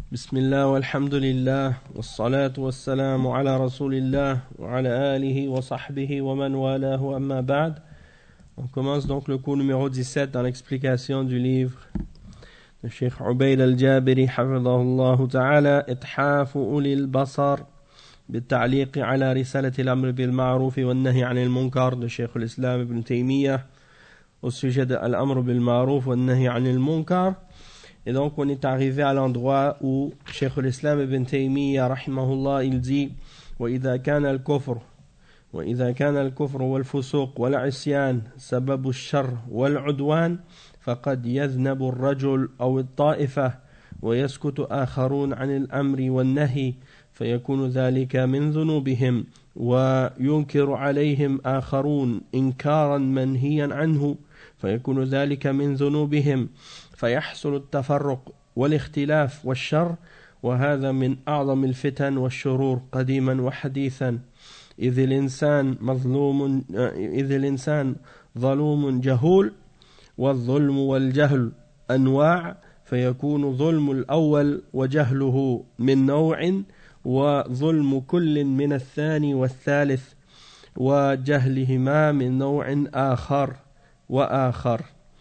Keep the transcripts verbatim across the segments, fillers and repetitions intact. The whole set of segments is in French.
بسم الله والحمد لله والصلاة والسلام على رسول الله وعلى آله وصحبه ومن والاه أما بعد. On commence donc le cours numéro dix-sept dans l'explication du livre de Cheikh Ubayd al-Jabiri حفظه الله تعالى إتحاف أولي البصر بالتعليق على رسالة الأمر بالمعروف والنهي عن المنكر de Cheikh الإسلام ابن تيمية au sujet de l'amr bil ma'ruf wa nahy 'anil munkar. Et donc on est arrivé à l'endroit où Cheikh l'Islam ibn Taymiyyah rahimahullah il dit وإذا كان الكفر وإذا كان الكفر والفسوق والعصيان سبب الشر والعدوان فقد يذنب الرجل أو الطائفة ويسكت آخرون عن الأمر والنهي فيكون ذلك من ذنوبهم وينكر عليهم آخرون إنكارا منهيا عنه فيكون ذلك من ذنوبهم فيحصل التفرق والاختلاف والشر وهذا من أعظم الفتن والشرور قديما وحديثا إذ الإنسان مظلوم إذ الإنسان ظلوم جهول والظلم والجهل أنواع فيكون ظلم الأول وجهله من نوع وظلم كل من الثاني والثالث وجهلهما من نوع آخر وآخر.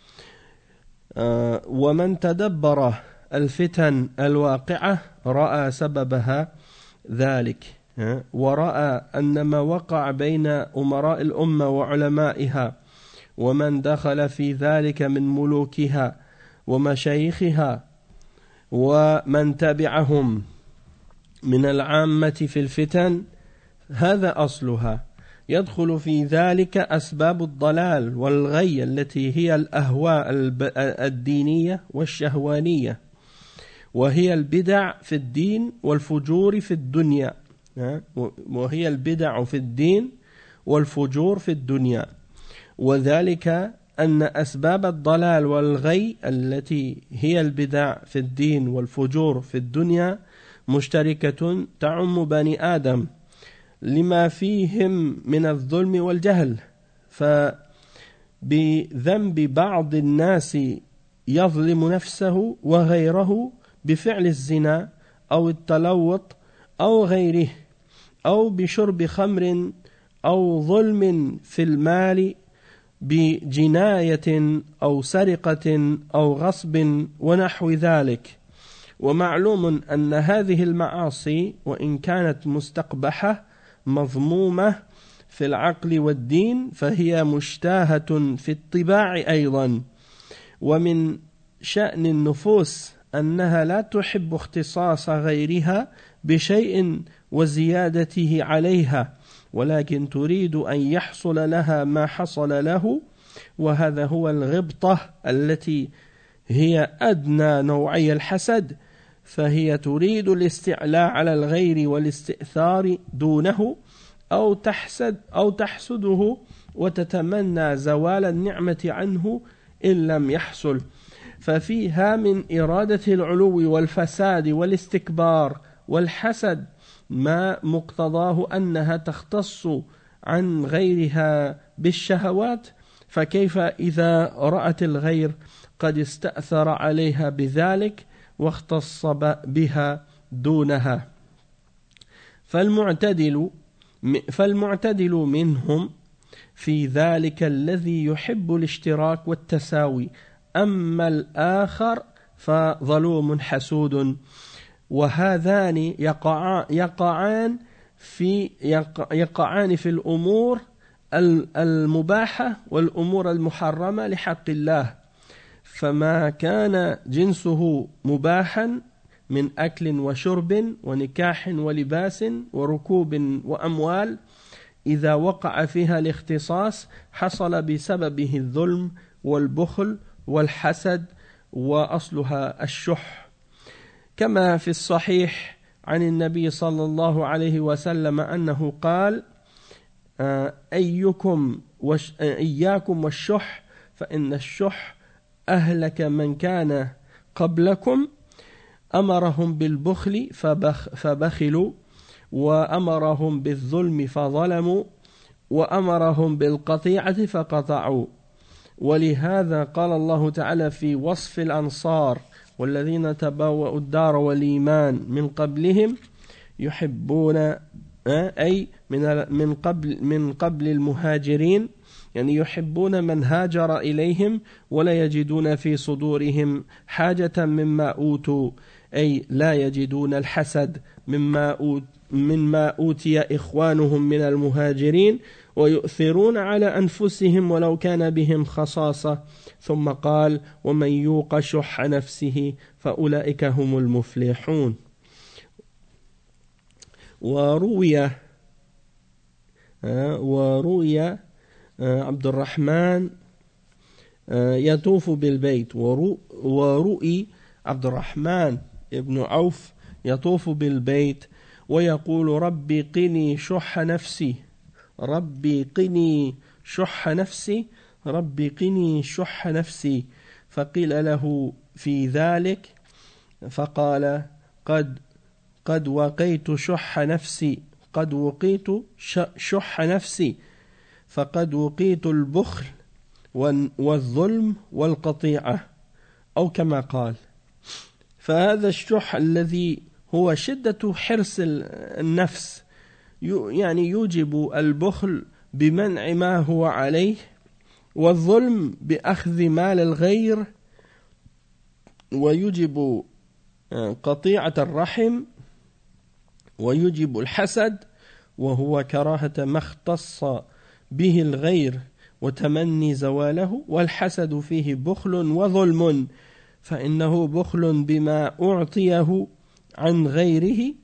ومن تدبر الفتن الواقعة رأى سببها ذلك ورأى أن ما وقع بين أمراء الأمة وعلمائها ومن دخل في ذلك من ملوكها ومشايخها ومن تبعهم من العامة في الفتن هذا أصلها. يدخل في ذلك أسباب الضلال والغي التي هي الأهواء الدينية والشهوانية وهي البدع في الدين والفجور في الدنيا وهي البدع في الدين والفجور في الدنيا وذلك أن أسباب الضلال والغي التي هي البدع في الدين والفجور في الدنيا مشتركة تعم بني آدم لما فيهم من الظلم والجهل فبذنب بعض الناس يظلم نفسه وغيره بفعل الزنا أو التلوط أو غيره أو بشرب خمر أو ظلم في المال بجناية أو سرقة أو غصب ونحو ذلك. ومعلوم أن هذه المعاصي وإن كانت مستقبحة مضمومة في العقل والدين فهي مشتاهة في الطباع أيضا ومن شأن النفوس أنها لا تحب اختصاص غيرها بشيء وزيادته عليها ولكن تريد أن يحصل لها ما حصل له وهذا هو الغبطة التي هي أدنى نوعي الحسد فهي تريد الاستعلاء على الغير والاستئثار دونه أو تحسد أو تحسده وتتمنى زوال النعمة عنه إن لم يحصل ففيها من إرادة العلو والفساد والاستكبار والحسد ما مقتضاه أنها تختص عن غيرها بالشهوات فكيف إذا رأت الغير قد استأثر عليها بذلك واختص بها دونها. فالمعتدل فالمعتدل منهم في ذلك الذي يحب الاشتراك والتساوي أما الآخر فظلوم حسود وهذان يقع يقعان في يقعان في الأمور المباحة والأمور المحرمة لحق الله فما كان جنسه مباحا من أكل وشرب ونكاح ولباس وركوب وأموال إذا وقع فيها الاختصاص حصل بسببه الظلم والبخل والحسد وأصلها الشح كما في الصحيح عن النبي صلى الله عليه وسلم أنه قال أيكم وش إياكم والشح فإن الشح أهلك من كان قبلكم أمرهم بالبخل فبخ فبخلوا وأمرهم بالظلم فظلموا وأمرهم بالقطيعة فقطعوا ولهذا قال الله تعالى في وصف الأنصار والذين تبوأوا الدار والإيمان من قبلهم يحبون أي من من قبل من قبل المهاجرين، يعني يحبون من هاجر إليهم ولا يجدون في صدورهم حاجة مما أوتوا، أي لا يجدون الحسد مما أوت مما أوتي إخوانهم من المهاجرين، ويؤثرون على أنفسهم ولو كان بهم خصاصة. ثم قال: ومن يوق شح نفسه فأولئك هم المفلحون. وروي وروي عبد الرحمن يطوف بالبيت، ورؤي عبد الرحمن ابن عوف يطوف بالبيت ويقول: ربي قني شح نفسي، ربي قني شح نفسي، ربي قني شح نفسي. فقيل له في ذلك فقال: قد قد وقيت شح نفسي، قد وقيت شح نفسي، فقد وقيت البخل والظلم والقطيعة، أو كما قال. فهذا الشح الذي هو شدة حرص النفس، يعني يوجب البخل بمنع ما هو عليه، والظلم بأخذ مال الغير، ويوجب قطيعة الرحم، ويوجب الحسد وهو كراهة ما اختص به الغير وتمني زواله. والحسد فيه بخل وظلم، فإنه بخل بما أعطيه عن غيره،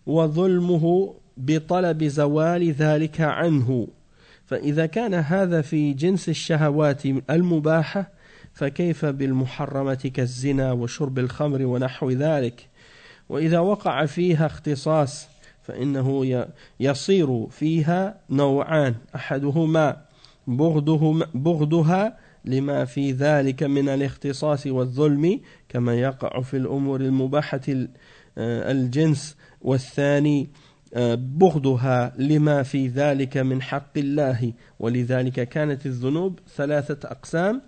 وظلمه بطلب زوال ذلك عنه. فإذا كان هذا في جنس الشهوات المباحة، فكيف بالمحرمة كالزنا وشرب الخمر ونحو ذلك؟ وإذا وقع فيها اختصاص فإنه يصير فيها نوعان: أحدهما بغضه بغضها لما في ذلك من الاختصاص والظلم كما يقع في الأمور المباحة الجنس، والثاني بغضها لما في ذلك من حق الله. ولذلك كانت الذنوب ثلاثة أقسام: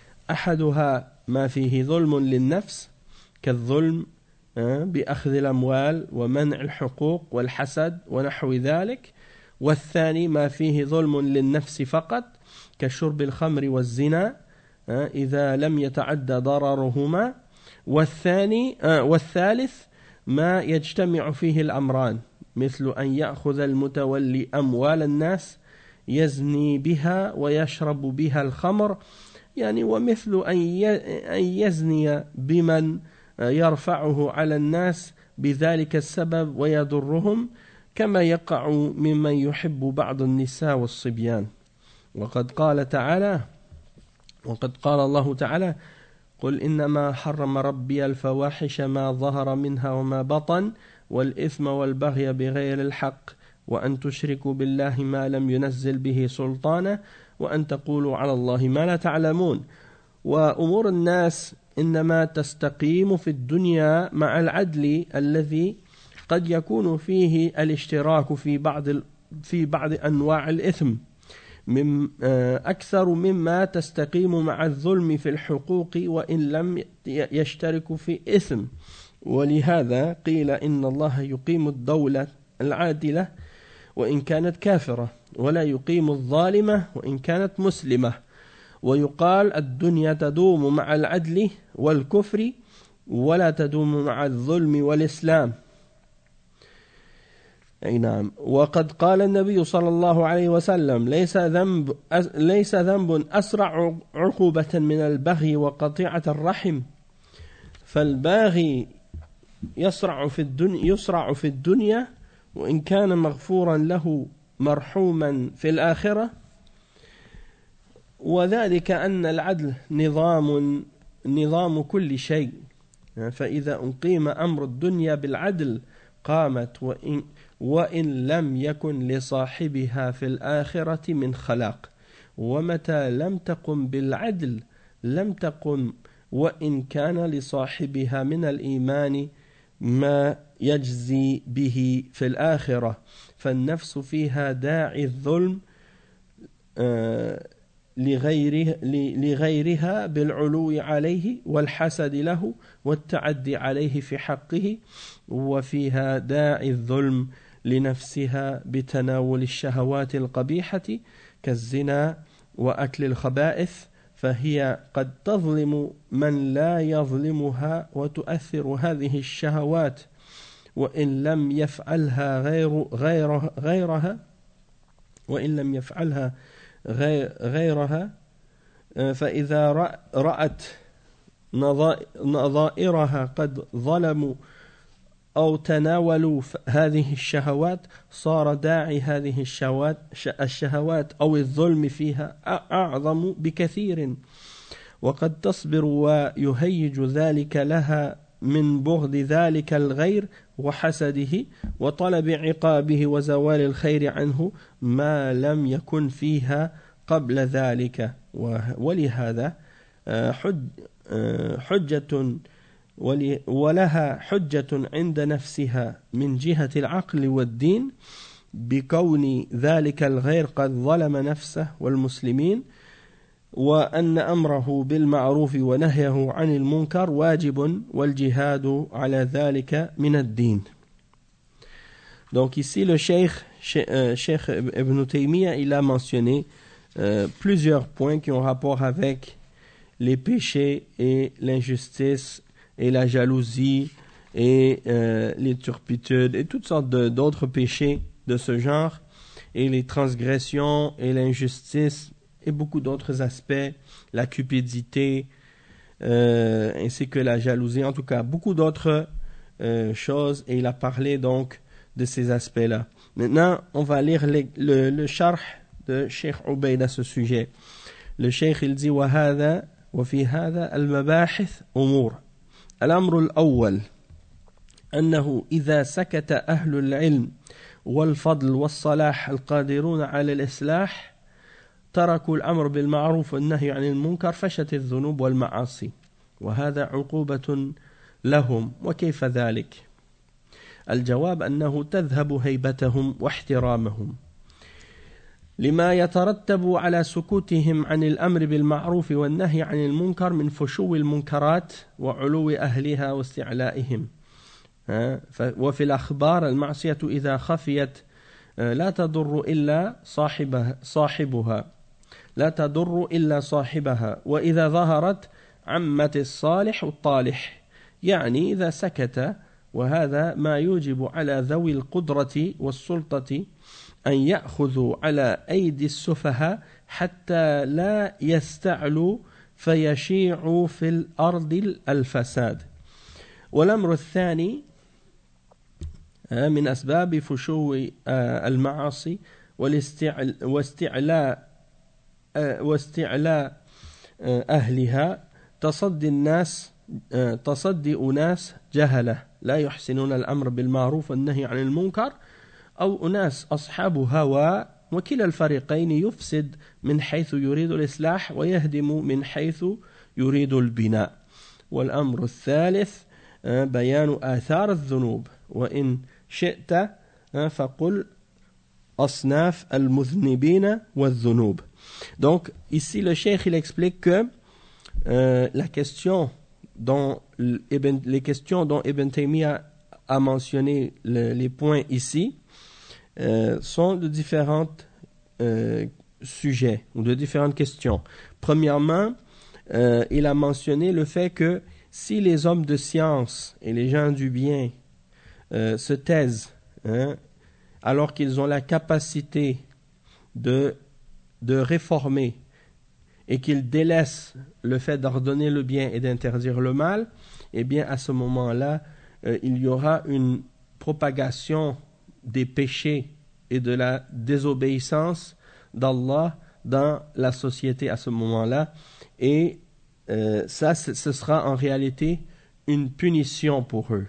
أحدها ما فيه ظلم للنفس كالظلم بأخذ الأموال ومنع الحقوق والحسد ونحو ذلك، والثاني ما فيه ظلم للنفس فقط كشرب الخمر والزنا إذا لم يتعدى ضررهما، والثاني والثالث ما يجتمع فيه الأمران، مثل أن يأخذ المتولي أموال الناس يزني بها ويشرب بها الخمر، يعني ومثل أن يزني بمن يرفعه على الناس بذلك السبب ويضرهم، كما يقع ممن يحب بعض النساء والصبيان. وقد قال تعالى وقد قال الله تعالى: قل إنما حرم ربي الفواحش ما ظهر منها وما بطن والإثم والبغي بغير الحق وأن تشركوا بالله ما لم ينزل به سلطانا وأن تقولوا على الله ما لا تعلمون. وأمور الناس إنما تستقيم في الدنيا مع العدل الذي قد يكون فيه الاشتراك في بعض في بعض أنواع الإثم من أكثر مما تستقيم مع الظلم في الحقوق وإن لم يشتركوا في إثم. ولهذا قيل إن الله يقيم الدولة العادلة وإن كانت كافرة، ولا يقيم الظالمة وإن كانت مسلمة. ويقال الدنيا تدوم مع العدل والكفر ولا تدوم مع الظلم والإسلام. أي نعم. وقد قال النبي صلى الله عليه وسلم: ليس ذنب ليس ذنب أسرع عقوبة من البغي وقطيعة الرحم. فالباغي يسرع في الدنيا يسرع في الدنيا وإن كان مغفورا له مرحوما في الآخرة. وذلك أن العدل نظام نظام كل شيء، فإذا أقيم أمر الدنيا بالعدل قامت وإن, وإن لم يكن لصاحبها في الآخرة من خلاق، ومتى لم تقم بالعدل لم تقم وإن كان لصاحبها من الإيمان ما يجزي به في الآخرة. فالنفس فيها داعي الظلم لغيره لغيرها بالعلو عليه والحسد له والتعدي عليه في حقه وفيها داعي الظلم لنفسها بتناول الشهوات القبيحة كالزنا وأكل الخبائث فهي قد تظلم من لا يظلمها وتؤثر هذه الشهوات وإن لم يفعلها غير غيرها, غيرها وإن لم يفعلها غيرها فإذا رأت نظائرها قد ظلموا أو تناولوا هذه الشهوات صار داعي هذه الشهوات الشهوات أو الظلم فيها أعظم بكثير وقد تصبر ويهيج ذلك لها من بغض ذلك الغير وحسده وطلب عقابه وزوال الخير عنه ما لم يكن فيها قبل ذلك ولهذا حجة ولها حجة عند نفسها من جهة العقل والدين بكون ذلك الغير قد ظلم نفسه والمسلمين وأن أمره بالمعروف ونهيه عن المنكر واجب والجهاد على ذلك من الدين. Donc ici le Cheikh, Cheikh Ibn Taymiyyah il a mentionné euh, plusieurs points qui ont rapport avec les péchés et l'injustice et la jalousie et euh, les turpitudes et toutes sortes de, d'autres péchés de ce genre et les transgressions et l'injustice et beaucoup d'autres aspects, la cupidité euh, ainsi que la jalousie, en tout cas beaucoup d'autres euh, choses et il a parlé donc de ces aspects-là. Maintenant, on va lire les, le, le sharh de Cheikh Ubayd à ce sujet. Le Cheikh il dit وهذا وفي هذا المباحث أمور. الأمر الأول أنه إذا سكت أهل العلم والفضل والصلاح القادرون على الإصلاح تركوا الأمر بالمعروف والنهي عن المنكر فشت الذنوب والمعاصي وهذا عقوبة لهم. وكيف ذلك؟ الجواب أنه تذهب هيبتهم واحترامهم لما يترتب على سكوتهم عن الأمر بالمعروف والنهي عن المنكر من فشو المنكرات وعلو أهلها واستعلائهم. وفي الأخبار المعصية إذا خفيت لا تضر إلا صاحبها, صاحبها لا تضر إلا صاحبها وإذا ظهرت عمت الصالح والطالح يعني إذا سكت وهذا ما يوجب على ذوي القدرة والسلطة أن يأخذوا على أيدي السفهاء حتى لا يستعلوا فيشيعوا في الأرض الفساد. والأمر الثاني من أسباب فشو المعاصي واستعلاء واستعلاء أهلها تصدي الناس تصدي أناس جهلة لا يحسنون الأمر بالمعروف والنهي عن المنكر أو أناس أصحاب هوى وكلا الفريقين يفسد من حيث يريد الإصلاح ويهدم من حيث يريد البناء. والأمر الثالث بيان آثار الذنوب وإن شئت فقل أصناف المذنبين والذنوب. Donc ici le cheikh il explique que euh, la question dont Ibn, les questions dont Ibn Taymiyyah a mentionné le, les points ici euh, sont de différents euh, sujets ou de différentes questions. Premièrement, euh, il a mentionné le fait que si les hommes de science et les gens du bien euh, se taisent hein, alors qu'ils ont la capacité de, de réformer et qu'ils délaissent le fait d'ordonner le bien et d'interdire le mal, eh bien à ce moment-là, euh, il y aura une propagation des péchés et de la désobéissance d'Allah dans la société à ce moment-là. Et euh, ça, ce sera en réalité une punition pour eux.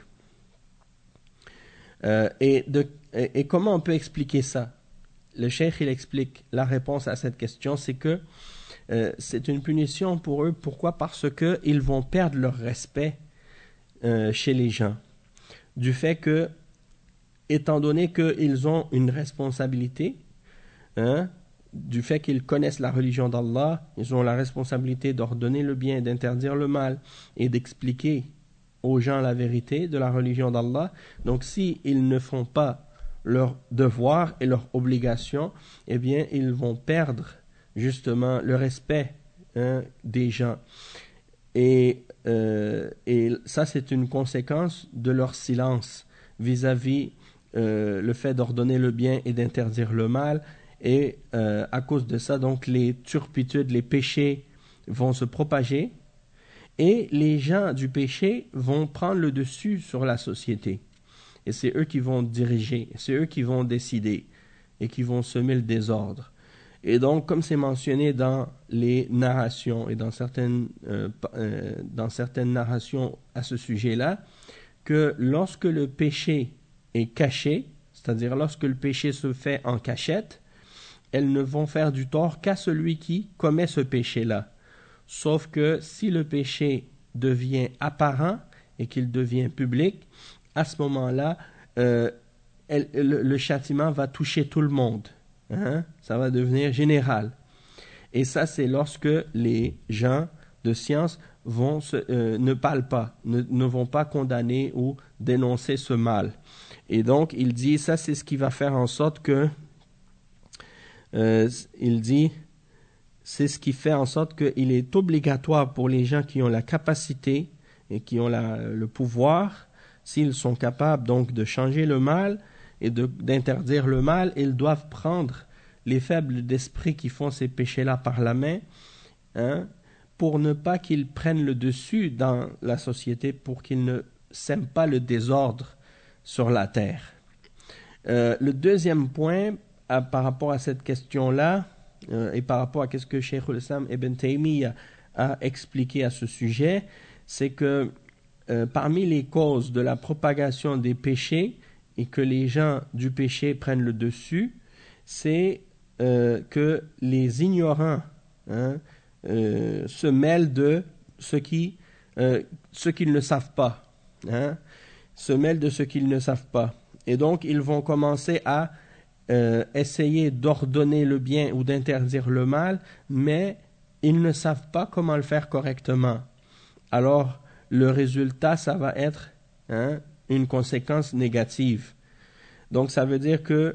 Euh, et, de, et, et comment on peut expliquer ça? Le cheikh, il explique la réponse à cette question, c'est que euh, c'est une punition pour eux. Pourquoi? Parce qu'ils vont perdre leur respect euh, chez les gens. Du fait que, étant donné qu'ils ont une responsabilité hein, du fait qu'ils connaissent la religion d'Allah, ils ont la responsabilité d'ordonner le bien et d'interdire le mal et d'expliquer aux gens la vérité de la religion d'Allah. Donc si ils ne font pas leur devoir et leur obligation, eh bien ils vont perdre justement le respect hein, des gens. Et, euh, et ça c'est une conséquence de leur silence vis-à-vis euh, le fait d'ordonner le bien et d'interdire le mal. Et euh, à cause de ça, donc les turpitudes, les péchés vont se propager et les gens du péché vont prendre le dessus sur la société. Et c'est eux qui vont diriger, c'est eux qui vont décider et qui vont semer le désordre. Et donc, comme c'est mentionné dans les narrations et dans certaines, euh, euh, dans certaines narrations à ce sujet-là, que lorsque le péché est caché, c'est-à-dire lorsque le péché se fait en cachette, elles ne vont faire du tort qu'à celui qui commet ce péché-là. Sauf que si le péché devient apparent et qu'il devient public, à ce moment-là, euh, elle, le, le châtiment va toucher tout le monde. Hein? Ça va devenir général. Et ça, c'est lorsque les gens de science vont se, euh, ne parlent pas, ne, ne vont pas condamner ou dénoncer ce mal. Et donc, il dit, ça, c'est ce qui va faire en sorte que Euh, il dit, c'est ce qui fait en sorte qu'il est obligatoire pour les gens qui ont la capacité et qui ont la, le pouvoir, s'ils sont capables donc de changer le mal et de, d'interdire le mal, ils doivent prendre les faibles d'esprit qui font ces péchés-là par la main, hein, pour ne pas qu'ils prennent le dessus dans la société, pour qu'ils ne sèment pas le désordre sur la terre. Euh, le deuxième point, À, par rapport à cette question-là euh, et par rapport à ce que Cheikh al-Islam Ibn Taymiyyah a expliqué à ce sujet, c'est que euh, parmi les causes de la propagation des péchés et que les gens du péché prennent le dessus, c'est euh, que les ignorants hein, euh, se mêlent de ce qui, euh, ce qu'ils ne savent pas, hein, se mêlent de ce qu'ils ne savent pas. Et donc, ils vont commencer à Euh, essayer d'ordonner le bien ou d'interdire le mal, mais ils ne savent pas comment le faire correctement. Alors, le résultat, ça va être hein, une conséquence négative. Donc, ça veut dire que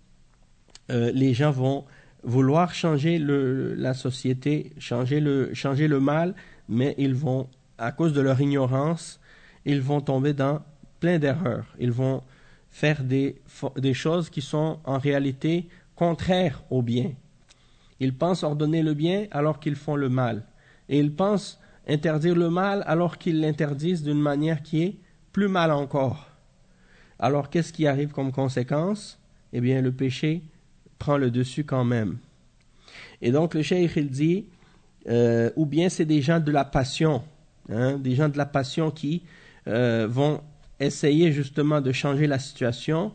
euh, les gens vont vouloir changer le, la société, changer le, changer le mal, mais ils vont, à cause de leur ignorance, ils vont tomber dans plein d'erreurs. Ils vont faire des, des choses qui sont en réalité contraires au bien. Ils pensent ordonner le bien alors qu'ils font le mal. Et ils pensent interdire le mal alors qu'ils l'interdisent d'une manière qui est plus mal encore. Alors qu'est-ce qui arrive comme conséquence? Eh bien le péché prend le dessus quand même. Et donc le cheikh il dit, euh, ou bien c'est des gens de la passion, hein, des gens de la passion qui euh, vont essayer justement de changer la situation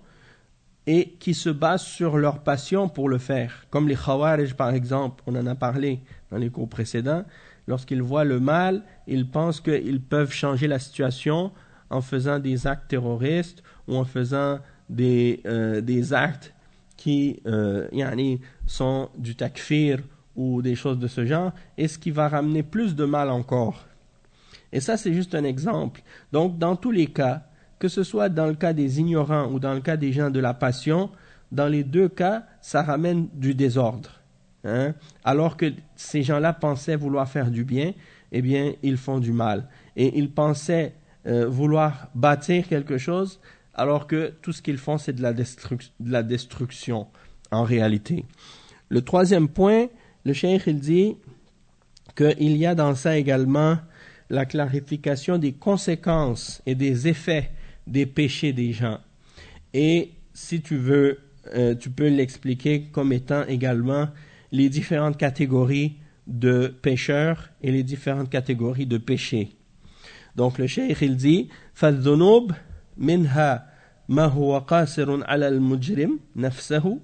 et qui se basent sur leur passion pour le faire. Comme les Khawarij par exemple, on en a parlé dans les cours précédents, lorsqu'ils voient le mal, ils pensent qu'ils peuvent changer la situation en faisant des actes terroristes ou en faisant des, euh, des actes qui euh, yani, sont du takfir ou des choses de ce genre, et ce qui va ramener plus de mal encore. Et ça, c'est juste un exemple. Donc, dans tous les cas, que ce soit dans le cas des ignorants ou dans le cas des gens de la passion, dans les deux cas, ça ramène du désordre. Hein? Alors que ces gens-là pensaient vouloir faire du bien, eh bien, ils font du mal. Et ils pensaient euh, vouloir bâtir quelque chose, alors que tout ce qu'ils font, c'est de la, destru- de la destruction, en réalité. Le troisième point, le cheikh, il dit qu'il y a dans ça également la clarification des conséquences et des effets des péchés des gens. Et si tu veux, euh, tu peux l'expliquer comme étant également les différentes catégories de pécheurs et les différentes catégories de péchés. Donc le cheikh il dit فالذنوب منها ما هو قاصر على المجرم نفسه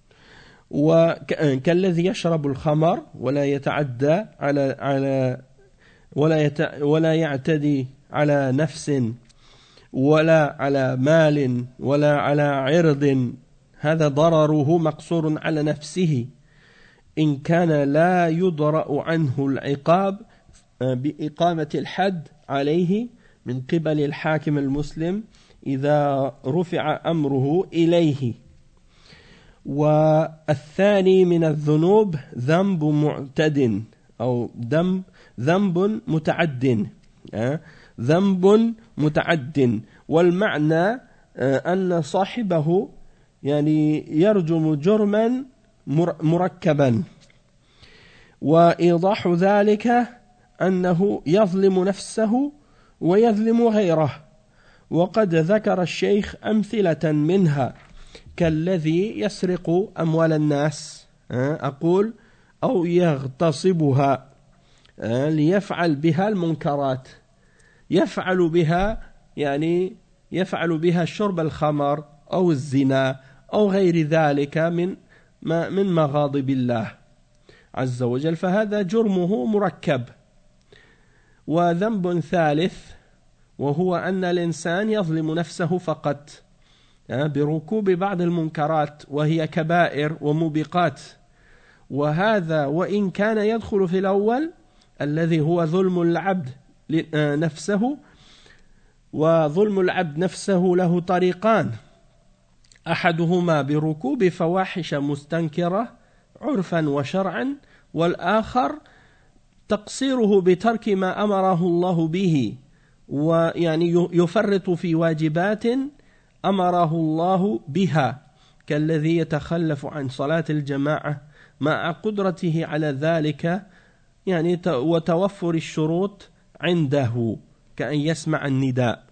وكالذي يشرب الخمر ولا يتعدى على على ولا يت ولا يعتدي على نفس ولا على مال ولا على عرض هذا ضرره مقصور على نفسه إن كان لا يدرأ عنه العقاب بإقامة الحد عليه من قبل الحاكم المسلم إذا رفع أمره إليه. والثاني من الذنوب ذنب معتد أو ذنب ذنب متعد ذنب متعد والمعنى أن صاحبه يعني يرجم جرما مركبا، وإيضاح ذلك أنه يظلم نفسه ويظلم غيره. وقد ذكر الشيخ أمثلة منها كالذي يسرق أموال الناس أقول أو يغتصبها ليفعل بها المنكرات، يفعل بها يعني يفعل بها شرب الخمر أو الزنا أو غير ذلك من من مغاضب الله عز وجل، فهذا جرمه مركب. وذنب ثالث وهو أن الإنسان يظلم نفسه فقط بركوب بعض المنكرات وهي كبائر وموبقات، وهذا وإن كان يدخل في الأول الذي هو ظلم العبد نفسه. وظلم العبد نفسه له طريقان، أحدهما بركوب فواحش مستنكرة عرفا وشرعا، والآخر تقصيره بترك ما أمره الله به، ويعني يفرط في واجبات أمره الله بها كالذي يتخلف عن صلاة الجماعة مع قدرته على ذلك يعني وتوفر الشروط عنده كأن يسمع النداء.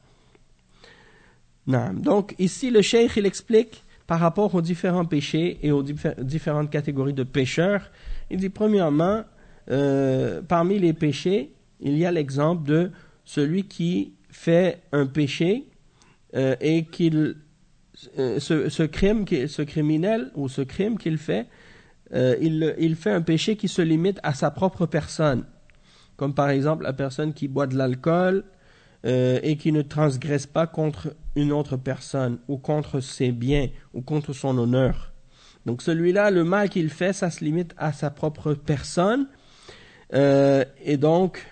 Donc ici le cheikh il explique par rapport aux différents péchés et aux diffé- différentes catégories de pécheurs. Il dit premièrement, euh, parmi les péchés, il y a l'exemple de celui qui fait un péché euh, et qu'il euh, ce, ce crime, ce criminel ou ce crime qu'il fait, euh, il, il fait un péché qui se limite à sa propre personne, comme par exemple la personne qui boit de l'alcool euh, et qui ne transgresse pas contre une autre personne ou contre ses biens ou contre son honneur. Donc celui-là, le mal qu'il fait, ça se limite à sa propre personne euh, et donc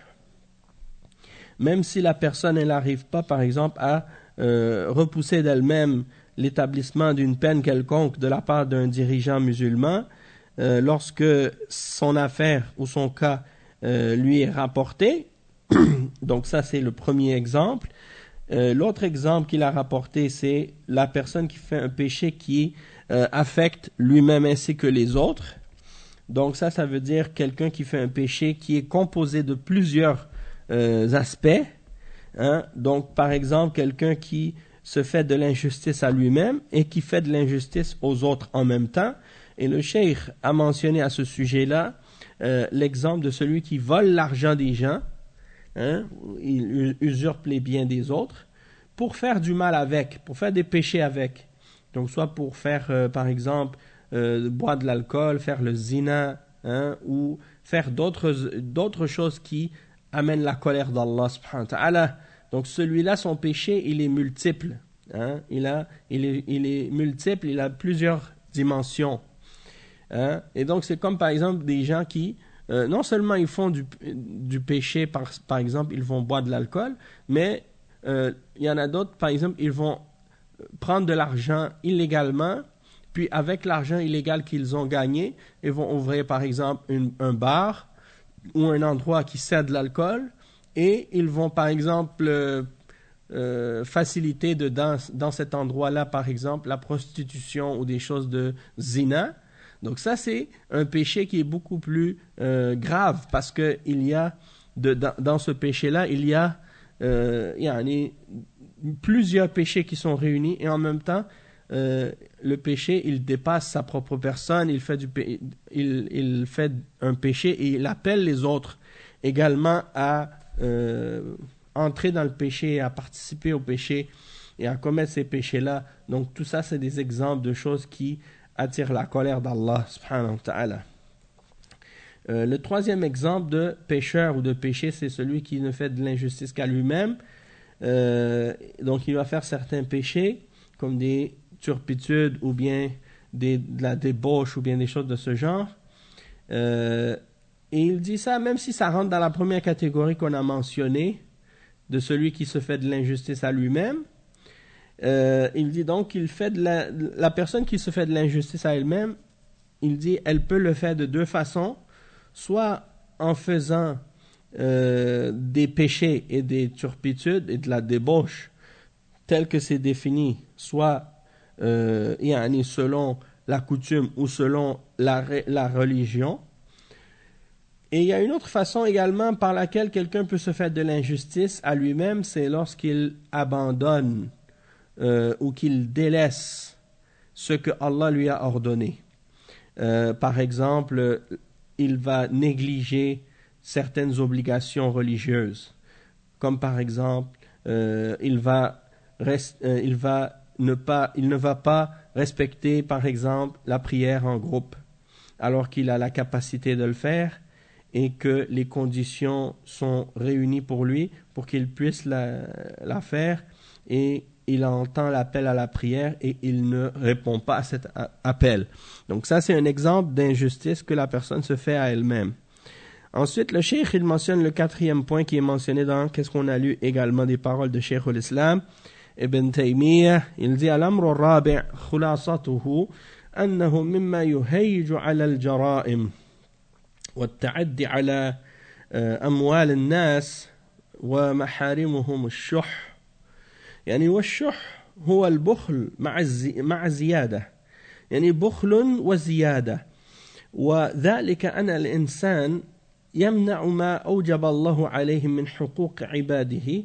même si la personne elle n'arrive pas par exemple à euh, repousser d'elle-même l'établissement d'une peine quelconque de la part d'un dirigeant musulman, euh, lorsque son affaire ou son cas euh, lui est rapporté. Donc ça c'est le premier exemple. Euh, l'autre exemple qu'il a rapporté, c'est la personne qui fait un péché qui euh, affecte lui-même ainsi que les autres. Donc ça, ça veut dire quelqu'un qui fait un péché qui est composé de plusieurs euh, aspects. Hein? Donc par exemple, quelqu'un qui se fait de l'injustice à lui-même et qui fait de l'injustice aux autres en même temps. Et le cheikh a mentionné à ce sujet-là euh, l'exemple de celui qui vole l'argent des gens. Hein, il usurpe les biens des autres pour faire du mal avec, pour faire des péchés avec. Donc soit pour faire euh, par exemple euh, boire de l'alcool, faire le zina, hein, ou faire d'autres d'autres choses qui amènent la colère d'Allah subhanahu wa ta'ala. Donc celui-là, son péché, il est multiple, hein, il a il est il est multiple, il a plusieurs dimensions, hein, et donc c'est comme par exemple des gens qui Euh, non seulement ils font du, du péché, par, par exemple, ils vont boire de l'alcool, mais euh, il y en a d'autres, par exemple, ils vont prendre de l'argent illégalement, puis avec l'argent illégal qu'ils ont gagné, ils vont ouvrir, par exemple, une, un bar ou un endroit qui sert de l'alcool, et ils vont, par exemple, euh, euh, faciliter de, dans, dans cet endroit-là, par exemple, la prostitution ou des choses de zina. Donc ça, c'est un péché qui est beaucoup plus euh, grave parce que il y a de, dans, dans ce péché-là, il y a, euh, il y a plusieurs péchés qui sont réunis et en même temps, euh, le péché, il dépasse sa propre personne, il fait, du, il, il fait un péché et il appelle les autres également à euh, entrer dans le péché, à participer au péché et à commettre ces péchés-là. Donc tout ça, c'est des exemples de choses qui attire la colère d'Allah subhanahu wa ta'ala. Euh, le troisième exemple de pécheur ou de péché, c'est celui qui ne fait de l'injustice qu'à lui-même. Euh, donc il va faire certains péchés comme des turpitudes ou bien des, de la débauche ou bien des choses de ce genre. Euh, et il dit ça même si ça rentre dans la première catégorie qu'on a mentionnée, de celui qui se fait de l'injustice à lui-même. Euh, il dit donc qu'il fait de la, la personne qui se fait de l'injustice à elle-même, il dit elle peut le faire de deux façons, soit en faisant euh, des péchés et des turpitudes et de la débauche tel que c'est défini, soit euh, selon la coutume ou selon la, la religion. Et il y a une autre façon également par laquelle quelqu'un peut se faire de l'injustice à lui-même, c'est lorsqu'il abandonne euh, ou qu'il délaisse ce que Allah lui a ordonné. Euh, par exemple, il va négliger certaines obligations religieuses, comme par exemple, euh, il va rest, euh, il va ne pas, il ne va pas respecter, par exemple, la prière en groupe, alors qu'il a la capacité de le faire et que les conditions sont réunies pour lui pour qu'il puisse la, la faire, et il entend l'appel à la prière et il ne répond pas à cet appel. Donc ça, c'est un exemple d'injustice que la personne se fait à elle-même. Ensuite, le cheikh, il mentionne le quatrième point qui est mentionné dans qu'est-ce qu'on a lu également des paroles de Cheikh al-Islam Ibn Taymiyyah. Il dit al-amru ar-rabi' khulasatuhu annahu mimma yuhayyiju 'ala al-jara'im والتعدي على أموال الناس ومحارمهم الشح. يعني والشح هو البخل مع مع زيادة، يعني بخل وزيادة، وذلك أن الإنسان يمنع ما أوجب الله عليه من حقوق عباده،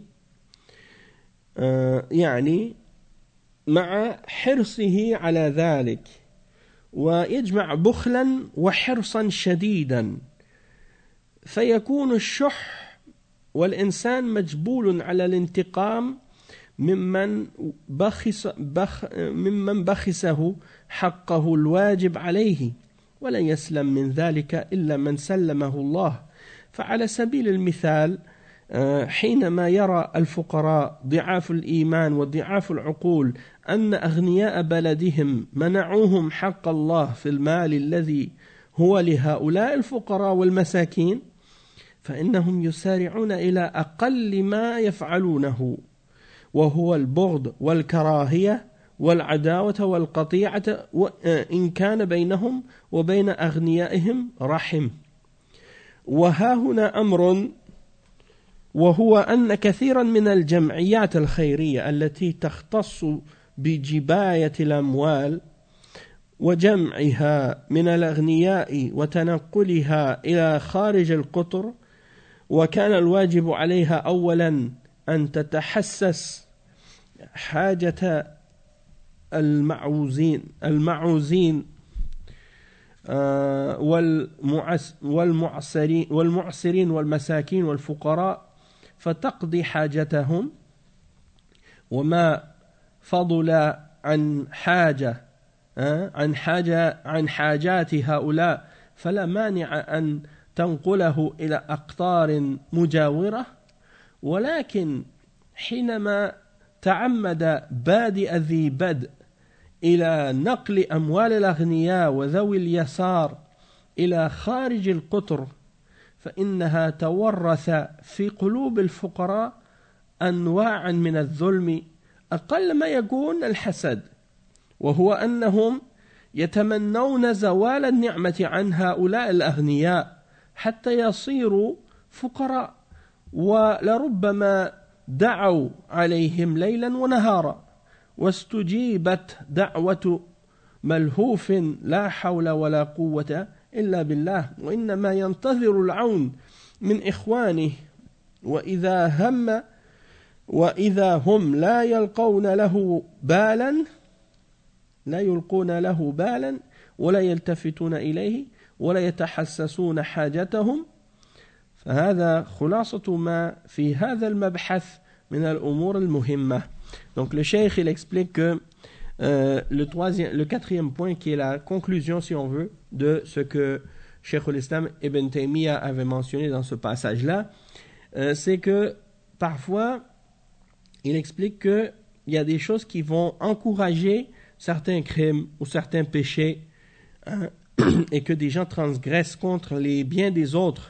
يعني مع حرصه على ذلك، ويجمع بخلا وحرصا شديدا، فيكون الشح والإنسان مجبول على الانتقام ممن بخس بخ ممن بخسه حقه الواجب عليه، ولن يسلم من ذلك إلا من سلمه الله. فعلى سبيل المثال، حينما يرى الفقراء ضعاف الإيمان وضعاف العقول أن أغنياء بلدهم منعوهم حق الله في المال الذي هو لهؤلاء الفقراء والمساكين، فإنهم يسارعون إلى أقل ما يفعلونه، وهو البغض والكراهية والعداوة والقطيعة، إن كان بينهم وبين أغنيائهم رحم. وها هنا أمر، وهو أن كثيرا من الجمعيات الخيرية التي تختص بجباية الأموال وجمعها من الأغنياء وتنقلها إلى خارج القطر، وكان الواجب عليها أولا أن تتحسس حاجة المعوزين المعوزين والمعسرين والمعسرين والمساكين والفقراء، فتقضي حاجتهم، وما فضل عن حاجة عن حاجة عن حاجات هؤلاء فلا مانع أن تنقله إلى أقطار مجاورة. ولكن حينما تعمد بادئ ذي بدء إلى نقل أموال الأغنياء وذوي اليسار إلى خارج القطر، فإنها تورث في قلوب الفقراء أنواعا من الظلم، أقل ما يكون الحسد، وهو أنهم يتمنون زوال النعمة عن هؤلاء الأغنياء حتى يصيروا فقراء، ولربما دعوا عليهم ليلا ونهارا واستجيبت دعوة ملهوف لا حول ولا قوة إلا بالله، وإنما ينتظر العون من إخوانه، وإذا هم وإذا هم لا يلقون له بالا لا يلقون له بالا ولا يلتفتون إليه ولا يتحسسون حاجتهم. فهذا خلاصة ما في هذا المبحث من الأمور المهمة. Donc le cheikh il explique que euh, le troisième, le quatrième point qui est la conclusion, si on veut, de ce que Cheikh al-Islam Ibn Taymiyyah avait mentionné dans ce passage-là, euh, c'est que parfois il explique que il y a des choses qui vont encourager certains crimes ou certains péchés, hein, et que des gens transgressent contre les biens des autres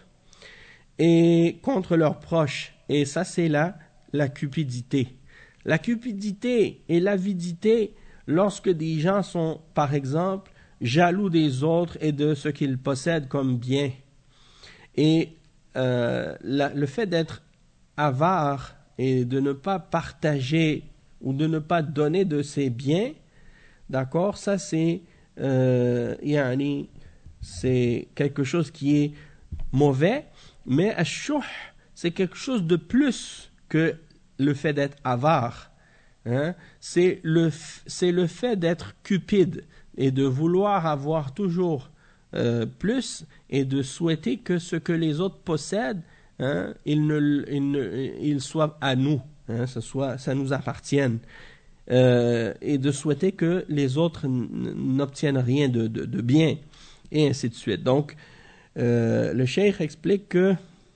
et contre leurs proches. Et ça, c'est la, la cupidité. La cupidité et l'avidité, lorsque des gens sont, par exemple, jaloux des autres et de ce qu'ils possèdent comme bien. Et euh, la, le fait d'être avare et de ne pas partager ou de ne pas donner de ses biens, d'accord, ça c'est, euh, yani, c'est quelque chose qui est mauvais, mais ash-shuh, c'est quelque chose de plus que le fait d'être avare. Hein? C'est le, c'est le fait d'être cupide et de vouloir avoir toujours euh, plus et de souhaiter que ce que les autres possèdent, hein, il, ne, il, ne, il soit à nous, hein, ça, soit, ça nous appartienne. Euh, et de souhaiter que les autres n'obtiennent rien de, de, de bien, et ainsi de suite. Donc, euh, le cheikh explique que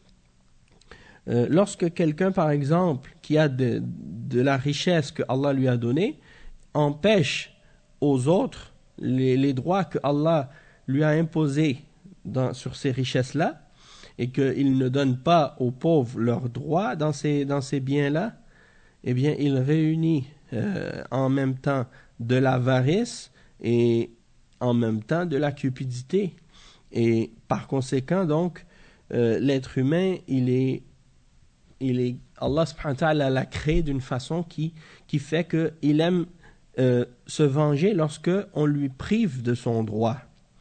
euh, lorsque quelqu'un, par exemple, qui a de, de la richesse que Allah lui a donnée, empêche aux autres les, les droits que Allah lui a imposés dans, sur ces richesses-là, et qu'il ne donne pas aux pauvres leurs droits dans ces, dans ces biens-là, eh bien, il réunit euh, en même temps de l'avarice et en même temps de la cupidité. Et par conséquent, donc, euh, l'être humain, il est, il est, Allah subhanahu wa ta'ala l'a créé d'une façon qui, qui fait qu'il aime euh, se venger lorsque on lui prive de son droit.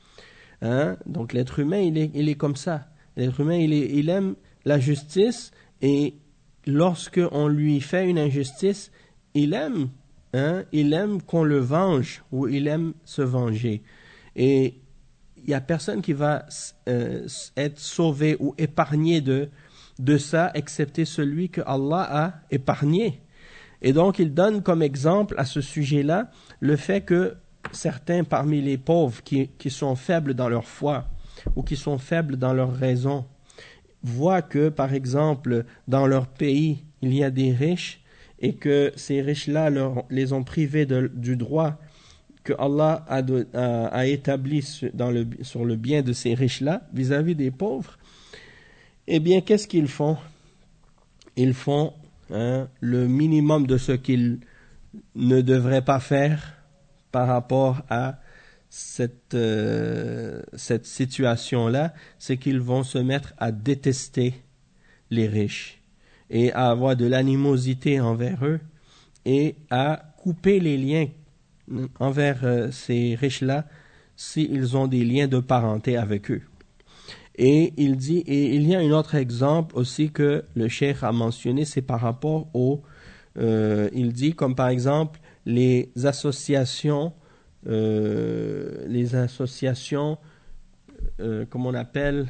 Hein? Donc l'être humain, il est, il est comme ça. L'être humain, il, est, il aime la justice, et lorsque on lui fait une injustice, il aime, hein, il aime qu'on le venge, ou il aime se venger. Et il n'y a personne qui va euh, être sauvé ou épargné de, de ça, excepté celui que Allah a épargné. Et donc, il donne comme exemple à ce sujet-là le fait que certains parmi les pauvres qui, qui sont faibles dans leur foi ou qui sont faibles dans leur raison voient que, par exemple, dans leur pays, il y a des riches et que ces riches-là leur, les ont privés de, du droit que Allah a, de, a, a établi sur, dans le, sur le bien de ces riches-là vis-à-vis des pauvres. Eh bien, qu'est-ce qu'ils font? Ils font hein, le minimum de ce qu'ils ne devraient pas faire par rapport à cette, euh, cette situation-là, c'est qu'ils vont se mettre à détester les riches et à avoir de l'animosité envers eux et à couper les liens envers euh, ces riches-là s'ils ont des liens de parenté avec eux. Et il dit, et il y a un autre exemple aussi que le cheikh a mentionné, c'est par rapport au, euh, il dit comme par exemple les associations, euh, les associations, euh, comme on appelle,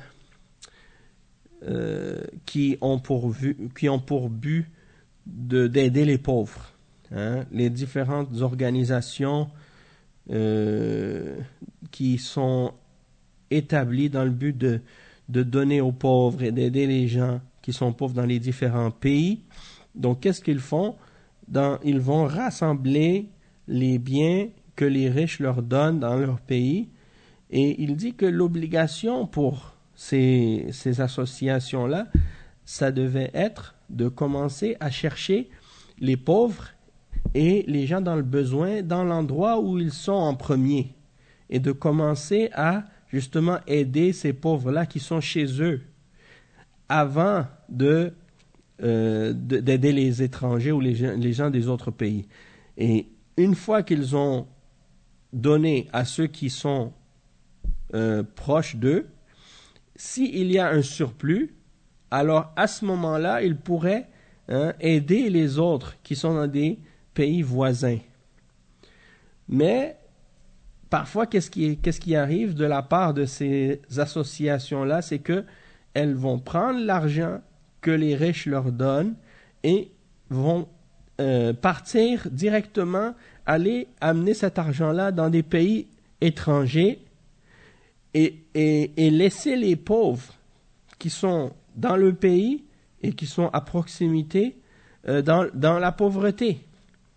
euh, qui ont pour vue, qui ont pour but de d'aider les pauvres. Hein, les différentes organisations euh, qui sont établies dans le but de, de donner aux pauvres et d'aider les gens qui sont pauvres dans les différents pays. Donc, qu'est-ce qu'ils font? Dans, ils vont rassembler les biens que les riches leur donnent dans leur pays. Et il dit que l'obligation pour ces, ces associations-là, ça devait être de commencer à chercher les pauvres et les gens dans le besoin dans l'endroit où ils sont en premier, et de commencer à justement aider ces pauvres-là qui sont chez eux avant de, euh, de, d'aider les étrangers ou les, les gens des autres pays. Et une fois qu'ils ont donné à ceux qui sont euh, proches d'eux, s'il y a un surplus, alors à ce moment-là, ils pourraient hein, aider les autres qui sont dans des pays voisins. Mais parfois, qu'est-ce qui, qu'est-ce qui arrive de la part de ces associations-là? C'est qu'elles vont prendre l'argent que les riches leur donnent et vont euh, partir directement, aller amener cet argent-là dans des pays étrangers et, et, et laisser les pauvres qui sont dans le pays et qui sont à proximité euh, dans, dans la pauvreté.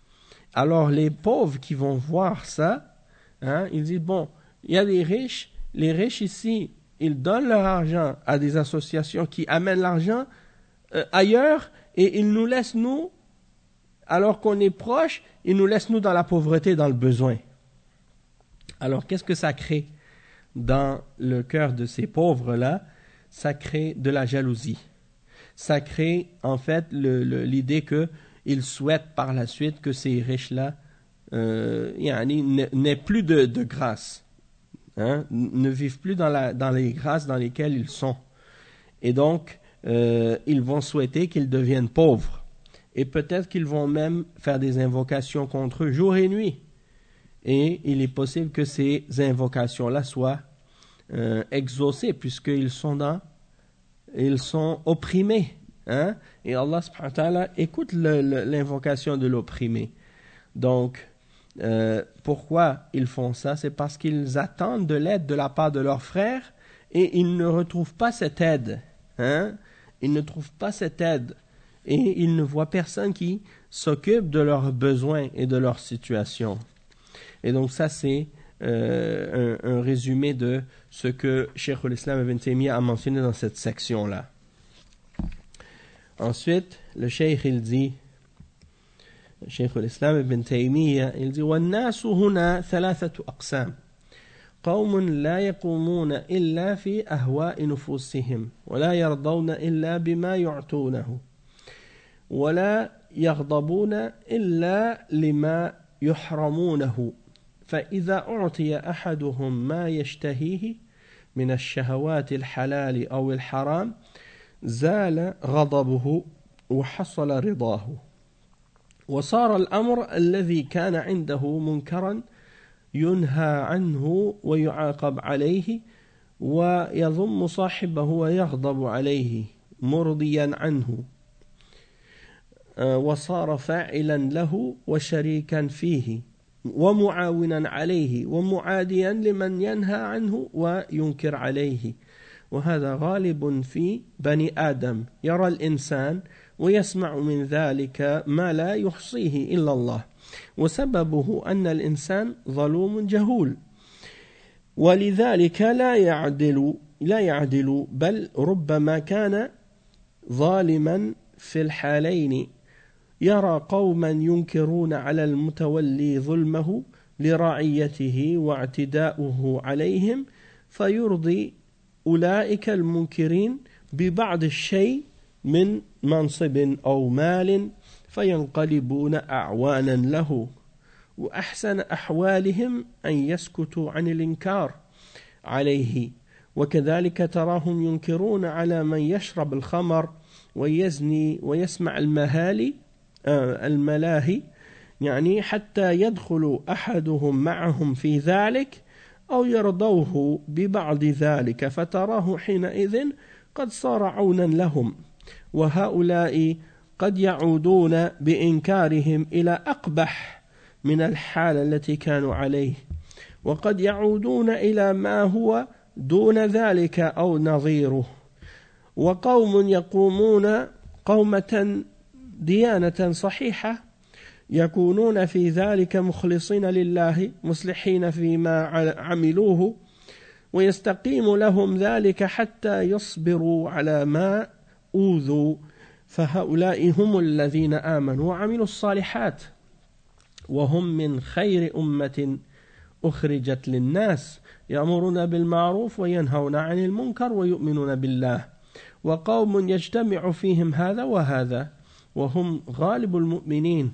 Alors les pauvres qui vont voir ça, hein, ils disent, bon, il y a des riches les riches ici, ils donnent leur argent à des associations qui amènent l'argent euh, ailleurs et ils nous laissent, nous, alors qu'on est proche, ils nous laissent, nous, dans la pauvreté, dans le besoin. Alors, qu'est-ce que ça crée dans le cœur de ces pauvres-là? Ça crée de la jalousie. Ça crée, en fait, le, le, l'idée qu'ils souhaitent par la suite que ces riches-là euh, n'aient plus de, de grâce, hein, ne vivent plus dans, la, dans les grâces dans lesquelles ils sont. Et donc, euh, ils vont souhaiter qu'ils deviennent pauvres. Et peut-être qu'ils vont même faire des invocations contre eux jour et nuit. Et il est possible que ces invocations-là soient euh, exaucées, puisqu'ils sont dans, ils sont opprimés. Hein? Et Allah subhanahu wa ta'ala écoute le, le, l'invocation de l'opprimé. Donc, euh, pourquoi ils font ça? C'est parce qu'ils attendent de l'aide de la part de leurs frères et ils ne retrouvent pas cette aide. Hein? Ils ne trouvent pas cette aide. Et ils ne voient personne qui s'occupe de leurs besoins et de leur situation. Et donc ça, c'est euh, un, un résumé de ce que Cheikh al-Islam Ibn Taymiyyah a mentionné dans cette section-là. Ensuite, le Cheikh, il dit, Cheikh al-Islam Ibn Taymiyyah, il dit وَالنَّاسُ هُنَا ثَلَاثَةُ أَقْسَامٍ قوم لا يقومون إلا في أهواء نفوسهم ولا يرضون إلا بما يعطونه ولا يغضبون إلا لما يحرمونه فإذا أعطي أحدهم ما يشتهيه من الشهوات الحلال أو الحرام زال غضبه وحصل رضاه وصار الأمر الذي كان عنده منكرا ينهى عنه ويعاقب عليه ويضم صاحبه ويغضب عليه مرضيا عنه وصار فاعلا له وشريكا فيه ومعاونا عليه ومعاديا لمن ينهى عنه وينكر عليه وهذا غالب في بني آدم يرى الإنسان ويسمع من ذلك ما لا يحصيه إلا الله وسببه أن الإنسان ظلوم جهول ولذلك لا يعدل لا يعدل بل ربما كان ظالما في الحالين يرى قوما ينكرون على المتولي ظلمه لرعيته واعتداؤه عليهم فيرضي أولئك المنكرين ببعض الشيء من منصب أو مال فينقلبون أعوانا له وأحسن أحوالهم أن يسكتوا عن الإنكار عليه وكذلك تراهم ينكرون على من يشرب الخمر ويزني ويسمع المهالي آه الملاهي يعني حتى يدخل أحدهم معهم في ذلك أو يرضوه ببعض ذلك فتراه حينئذ قد صار عونا لهم وهؤلاء قد يعودون بإنكارهم إلى أقبح من الحالة التي كانوا عليه وقد يعودون إلى ما هو دون ذلك أو نظيره وقوم يقومون قومة ديانة صحيحة يكونون في ذلك مخلصين لله مصلحين فيما عملوه ويستقيم لهم ذلك حتى يصبروا على ما أوذوا فهؤلاء هم الذين آمنوا وعملوا الصالحات وهم من خير أمة أخرجت للناس يأمرون بالمعروف وينهون عن المنكر ويؤمنون بالله وقوم يجتمع فيهم هذا وهذا وهم غالب المؤمنين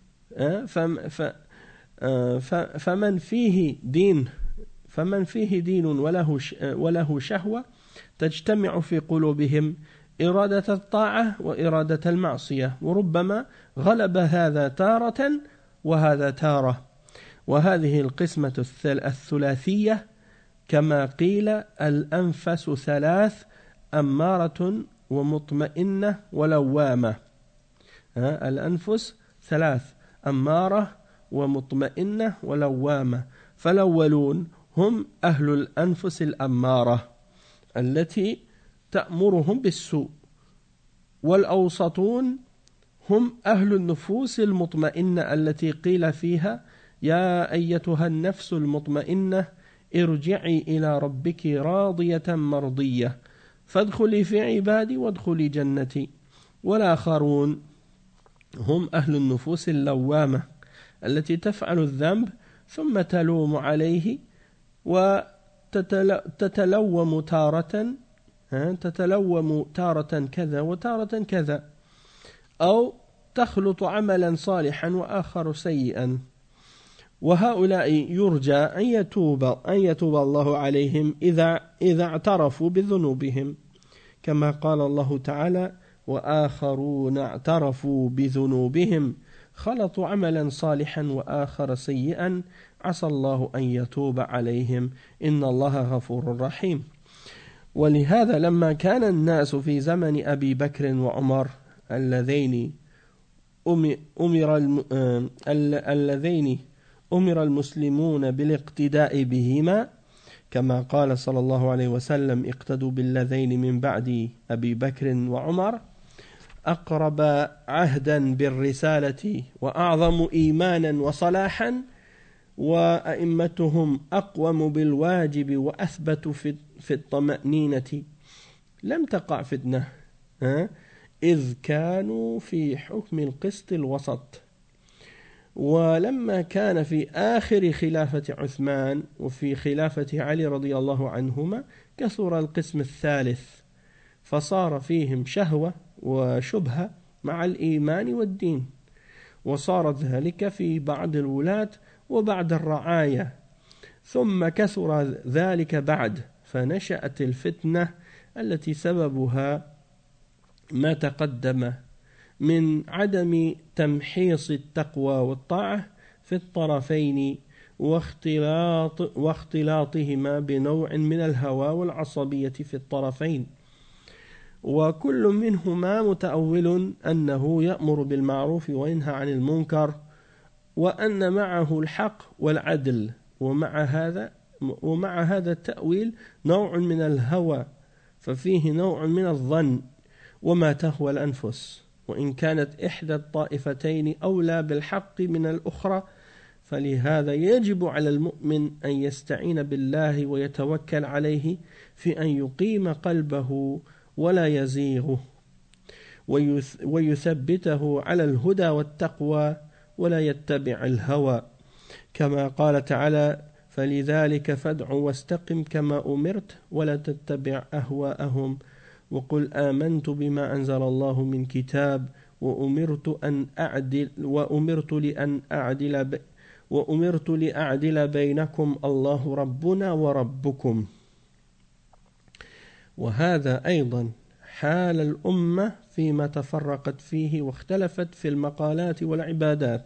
فمن فيه دين فمن فيه دين وله وله شهوة تجتمع في قلوبهم إرادة الطاعة وإرادة المعصية وربما غلب هذا تارة وهذا تارة وهذه القسمة الثلاثية كما قيل الأنفس ثلاث أمارة ومطمئنة ولوامة الأنفس ثلاث أمارة ومطمئنة ولوامة فالأولون هم أهل الأنفس الأمارة التي تأمرهم بالسوء والأوسطون هم أهل النفوس المطمئنة التي قيل فيها يا أيتها النفس المطمئنة ارجعي إلى ربك راضية مرضية فادخلي في عبادي وادخلي جنتي. والآخرون هم أهل النفوس اللوامة التي تفعل الذنب ثم تلوم عليه وتتلوم تارة تتلوم تارة كذا وتارة كذا، أو تخلط عملا صالحا وآخر سيئا. وهؤلاء يرجى أن يتوب أن يتوب الله عليهم إذا إذا اعترفوا بذنوبهم، كما قال الله تعالى: وآخرون اعترفوا بذنوبهم خلطوا عملا صالحا وآخر سيئا عسى الله أن يتوب عليهم إن الله غفور رحيم. ولهذا لما كان الناس في زمن أبي بكر وعمر اللذين أمر اللذين أمر المسلمون بالاقتداء بهما، كما قال صلى الله عليه وسلم: اقتدوا بالذين من بعد أبي بكر وعمر، أقرب عهدا بالرسالة وأعظم إيمانا وصلاحا، وأئمتهم أقوم بالواجب وأثبت في الطمأنينة، لم تقع فتنة إذ كانوا في حكم القسط الوسط. ولما كان في آخر خلافة عثمان وفي خلافة علي رضي الله عنهما كثر القسم الثالث، فصار فيهم شهوة وشبهة مع الإيمان والدين، وصار ذلك في بعض الولاة وبعض الرعايا، ثم كثر ذلك بعد، فنشأت الفتنة التي سببها ما تقدم من عدم تمحيص التقوى والطاعة في الطرفين واختلاط واختلاطهما بنوع من الهوى والعصبية في الطرفين، وكل منهما متأول أنه يأمر بالمعروف وينهى عن المنكر، وأن معه الحق والعدل، ومع هذا ومع هذا التأويل نوع من الهوى، ففيه نوع من الظن وما تهوى الأنفس، وإن كانت إحدى الطائفتين أولى بالحق من الأخرى، فلهذا يجب على المؤمن أن يستعين بالله ويتوكل عليه في أن يقيم قلبه ولا يزيغه، ويثبته على الهدى والتقوى ولا يتبع الهوى، كما قال تعالى: فلذلك فادع واستقم كما أمرت ولا تتبع أهواءهم وقل آمنت بما أنزل الله من كتاب وأمرت أن أعدل وأمرت لأن أعدل ب وأمرت لأعدل بينكم الله ربنا وربكم. وهذا أيضا حال الأمة فيما تفرقت فيه واختلفت في المقالات والعبادات.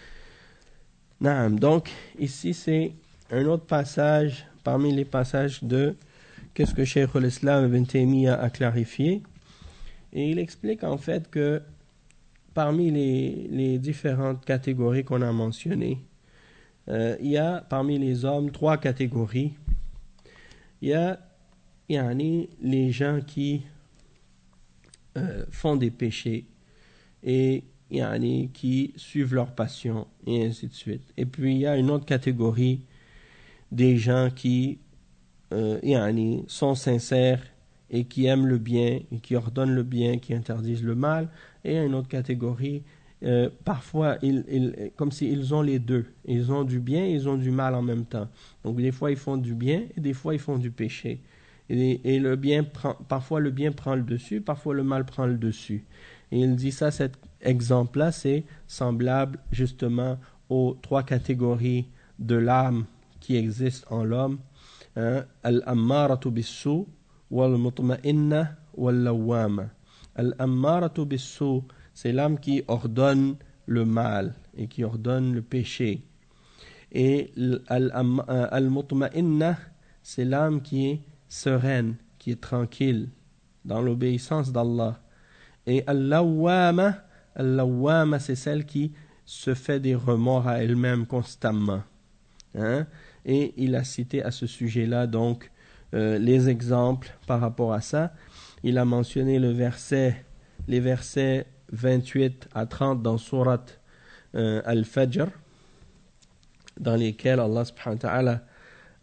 نعم. Donc ici c'est un autre passage parmi les passages de qu'est-ce que Cheikh al-Islam Ibn Taymiyyah a clarifié, et il explique en fait que parmi les, les différentes catégories qu'on a mentionnées, euh, il y a parmi les hommes trois catégories. Il y a yani, les gens qui euh, font des péchés et yani, qui suivent leur passion et ainsi de suite. Et puis il y a une autre catégorie des gens qui euh, yani, sont sincères et qui aiment le bien et qui ordonnent le bien, qui interdisent le mal. Et il y a une autre catégorie, euh, parfois ils, ils, comme s'ils ont les deux, ils ont du bien et ils ont du mal en même temps. Donc des fois ils font du bien et des fois ils font du péché. Et, et le bien prend, parfois le bien prend le dessus, parfois le mal prend le dessus. Et il dit ça, cet exemple-là, c'est semblable justement aux trois catégories de l'âme qui existent en l'homme. Hein? Al-ammaratu bis-su, wal-mutma'inna, wal-lawwama. Al-ammaratu bis-su, c'est l'âme qui ordonne le mal et qui ordonne le péché. Et al-mutma'inna, c'est l'âme qui est sereine, qui est tranquille dans l'obéissance d'Allah. Et al-lawwama, al-lawwama, c'est celle qui se fait des remords à elle-même constamment. Hein? Et il a cité à ce sujet-là donc euh, les exemples par rapport à ça. Il a mentionné le verset, les versets vingt-huit à trente dans sourate euh, Al-Fajr, dans lesquels Allah subhanahu wa ta'ala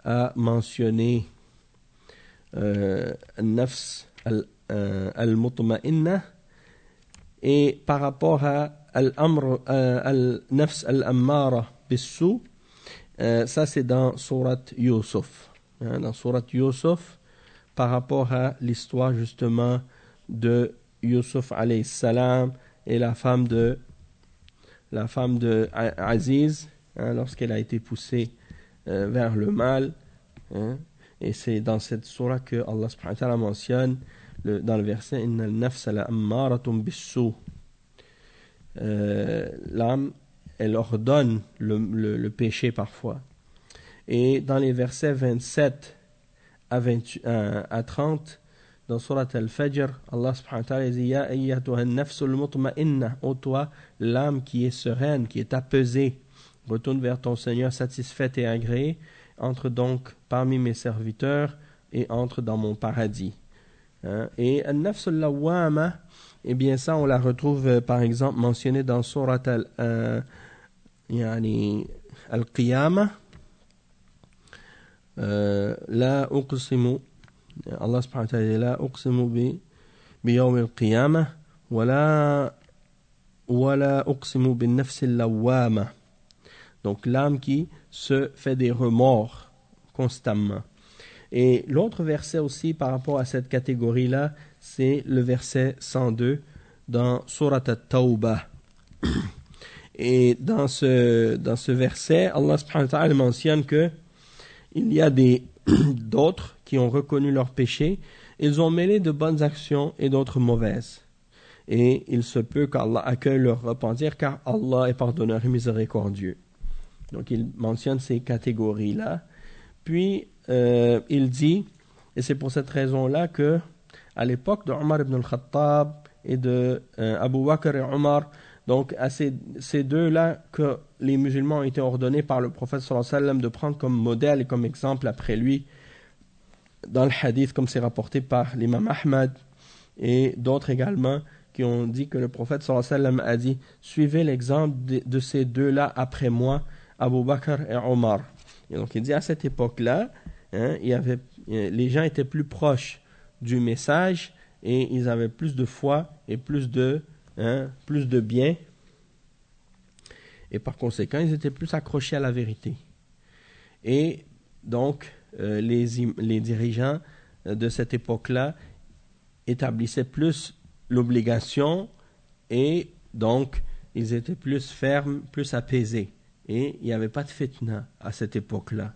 a mentionné euh, Nafs al-Mutma'inna, et par rapport à Al-Amr, euh, Al-Nafs al-Ammara bis-Sou, euh, ça c'est dans Surat Yusuf. Hein, dans Surat Yusuf, par rapport à l'histoire justement de Yusuf alayhi salam et la femme de la femme de Aziz, hein, lorsqu'elle a été poussée euh, vers le mal, hein, et c'est dans cette surah que Allah subhanahu wa ta'ala mentionne le, dans le verset Inna al-nafsa la'ammaratun bis-sou. Euh, l'âme, elle ordonne le, le, le péché parfois. Et dans les versets vingt-sept à, vingt, euh, à trente, dans Surat Al-Fajr, Allah subhanahu wa ta'ala dit Ya ayyatuha an-nafsul mutma'inna, ô toi, l'âme qui est sereine, qui est apaisée, retourne vers ton Seigneur satisfaite et agréée, entre donc parmi mes serviteurs et entre dans mon paradis. Hein? Et an-nafsul lawwama, eh bien ça on la retrouve euh, par exemple mentionnée dans Surat al, euh, yani, Al-Qiyamah. euh, La uqsimu, Allah subhanahu wa ta'ala la uqsimu bi biyawm al-qiyamah wala wala uqsimu bin nafsil lawwama. Donc l'âme qui se fait des remords constamment. Et l'autre verset aussi par rapport à cette catégorie-là, c'est le verset cent deux dans Surat At-Tawbah. Et dans ce, dans ce verset, Allah subhanahu wa ta'ala mentionne que il y a des d'autres qui ont reconnu leurs péchés, ils ont mêlé de bonnes actions et d'autres mauvaises. Et il se peut qu'Allah accueille leur repentir, car Allah est pardonneur et miséricordieux. Donc il mentionne ces catégories-là. Puis euh, il dit, et c'est pour cette raison-là que à l'époque de Omar ibn al-Khattab et de euh, Abu Bakr et Omar, donc à ces, ces deux-là que les musulmans ont été ordonnés par le prophète sallallahu alayhi wa sallam de prendre comme modèle et comme exemple après lui, dans le hadith comme c'est rapporté par l'imam Ahmad et d'autres également, qui ont dit que le prophète sallallahu alayhi wa sallam a dit suivez l'exemple de, de ces deux-là après moi, Abu Bakr et Omar. Et donc il dit à cette époque-là, hein, il y avait, les gens étaient plus proches du message et ils avaient plus de foi et plus de, hein, plus de bien. Et par conséquent, ils étaient plus accrochés à la vérité. Et donc, euh, les, les dirigeants de cette époque-là établissaient plus l'obligation et donc ils étaient plus fermes, plus apaisés. Et il n'y avait pas de fitna à cette époque-là.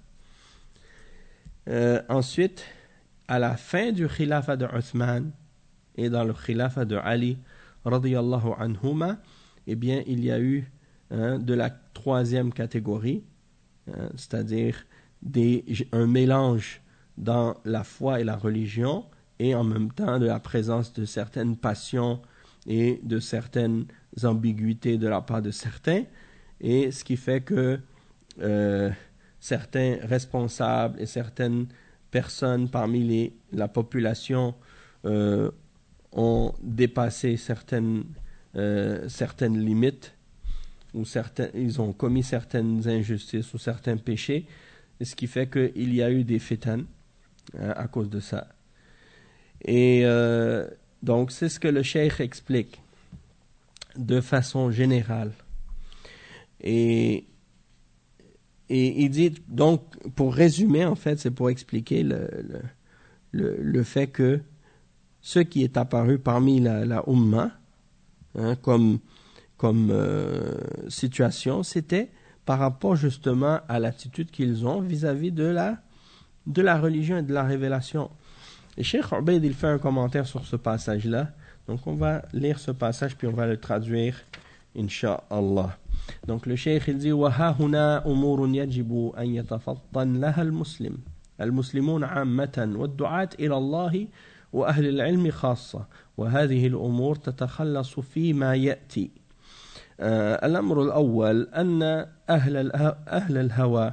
Euh, ensuite, à la fin du khilafa de Uthman et dans le khilafa de Ali, radiyallahu anhuma, eh bien, il y a eu hein, de la troisième catégorie, hein, c'est-à-dire des, un mélange dans la foi et la religion, et en même temps de la présence de certaines passions et de certaines ambiguïtés de la part de certains. Et ce qui fait que euh, certains responsables et certaines personnes parmi les, la population euh, ont dépassé certaines, euh, certaines limites, ou certains, ils ont commis certaines injustices ou certains péchés, et ce qui fait qu'il y a eu des fitan hein, à cause de ça. Et euh, donc c'est ce que le cheikh explique de façon générale. Et, et il dit, donc, pour résumer, en fait, c'est pour expliquer le, le, le, le fait que ce qui est apparu parmi la, la Ummah, hein, comme, comme euh, situation, c'était par rapport justement à l'attitude qu'ils ont vis-à-vis de la, de la religion et de la révélation. Et Cheikh Ubaid, il fait un commentaire sur ce passage-là. Donc, on va lire ce passage, puis on va le traduire, Inch'Allah. Donc le cheikh il dit وها هنا أمور يجب أن يتفطن لها المسلم المسلمون عامة والدعاة إلى الله وأهل العلم خاصة وهذه الأمور تتخلص فيما يأتي. آه الأمر الأول أن أهل أهل الهوى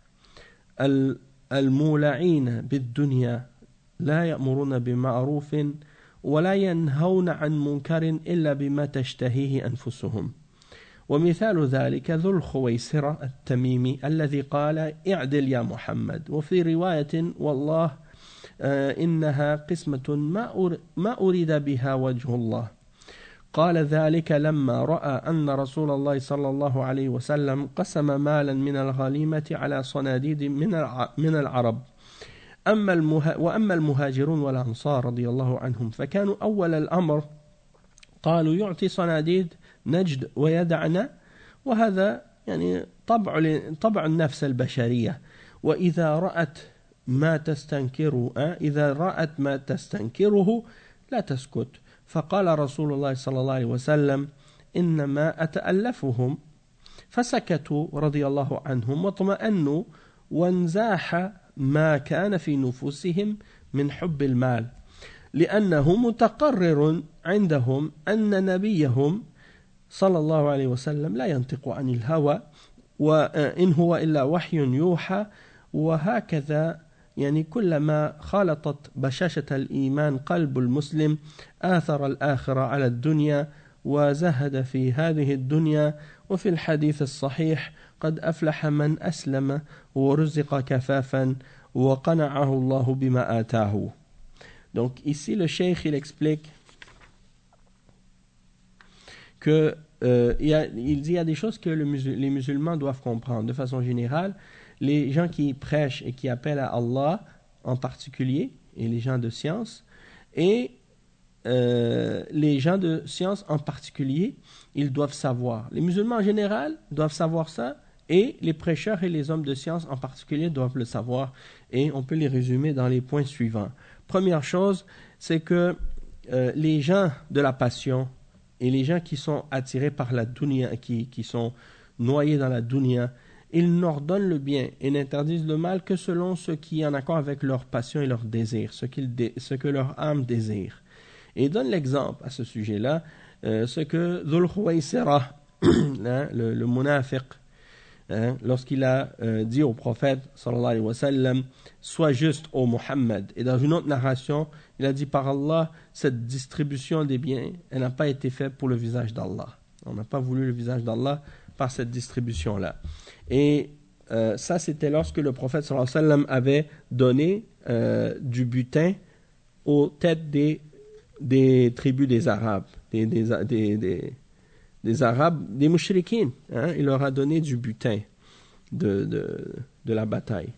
المولعين بالدنيا لا يأمرون بمعروف ولا ينهون عن منكر إلا بما تشتهيه أنفسهم ومثال ذلك ذو الخويصرة التميمي الذي قال اعدل يا محمد. وفي رواية والله إنها قسمة ما أريد بها وجه الله. قال ذلك لما رأى أن رسول الله صلى الله عليه وسلم قسم مالا من الغنيمة على صناديد من العرب. أما المها وأما المهاجرون والأنصار رضي الله عنهم فكانوا أول الأمر قالوا يعطي صناديد نجد ويدعنا، وهذا يعني طبع طبع النفس البشرية. وإذا رأت ما تستنكره إذا رأت ما تستنكره لا تسكت. فقال رسول الله صلى الله عليه وسلم إنما أتألفهم، فسكتوا رضي الله عنهم واطمأنوا وانزاح ما كان في نفوسهم من حب المال، لأنه متقرر عندهم أن نبيهم صلى الله عليه وسلم لا ينطق عن الهوى وإن هو إلا وحي يوحى. وهكذا يعني كلما خالطت بشاشة الإيمان قلب المسلم آثر الآخرة على الدنيا وزهد في هذه الدنيا. وفي الحديث الصحيح قد أفلح من أسلم ورزق كفافا وقنعه الله بما آتاه. Donc ici le cheikh il explique que euh, il, y a, il dit il y a des choses que le musul, les musulmans doivent comprendre de façon générale. Les gens qui prêchent et qui appellent à Allah en particulier, et les gens de science, et euh, les gens de science en particulier, ils doivent savoir. Les musulmans en général doivent savoir ça, et les prêcheurs et les hommes de science en particulier doivent le savoir, et on peut les résumer dans les points suivants. Première chose, c'est que euh, les gens de la passion et les gens qui sont attirés par la dunya, qui, qui sont noyés dans la dunya, ils n'ordonnent le bien et n'interdisent le mal que selon ce qui est en accord avec leur passion et leur désir, ce, qu'ils dé, ce que leur âme désire. Et il donne l'exemple à ce sujet-là, euh, ce que Dhul Khuwaysira, hein, le, le munafiq, hein, lorsqu'il a euh, dit au prophète sallallahu alayhi wa sallam, sois juste ô Muhammad. Et dans une autre narration, il a dit par Allah, cette distribution des biens, elle n'a pas été faite pour le visage d'Allah. On n'a pas voulu le visage d'Allah par cette distribution-là. Et euh, ça, c'était lorsque le prophète sallallahu alayhi wa sallam avait donné euh, du butin aux têtes des, des tribus des Arabes, des, des, des, des, des Arabes, des mouchriquines. Hein, il leur a donné du butin de, de, de la bataille.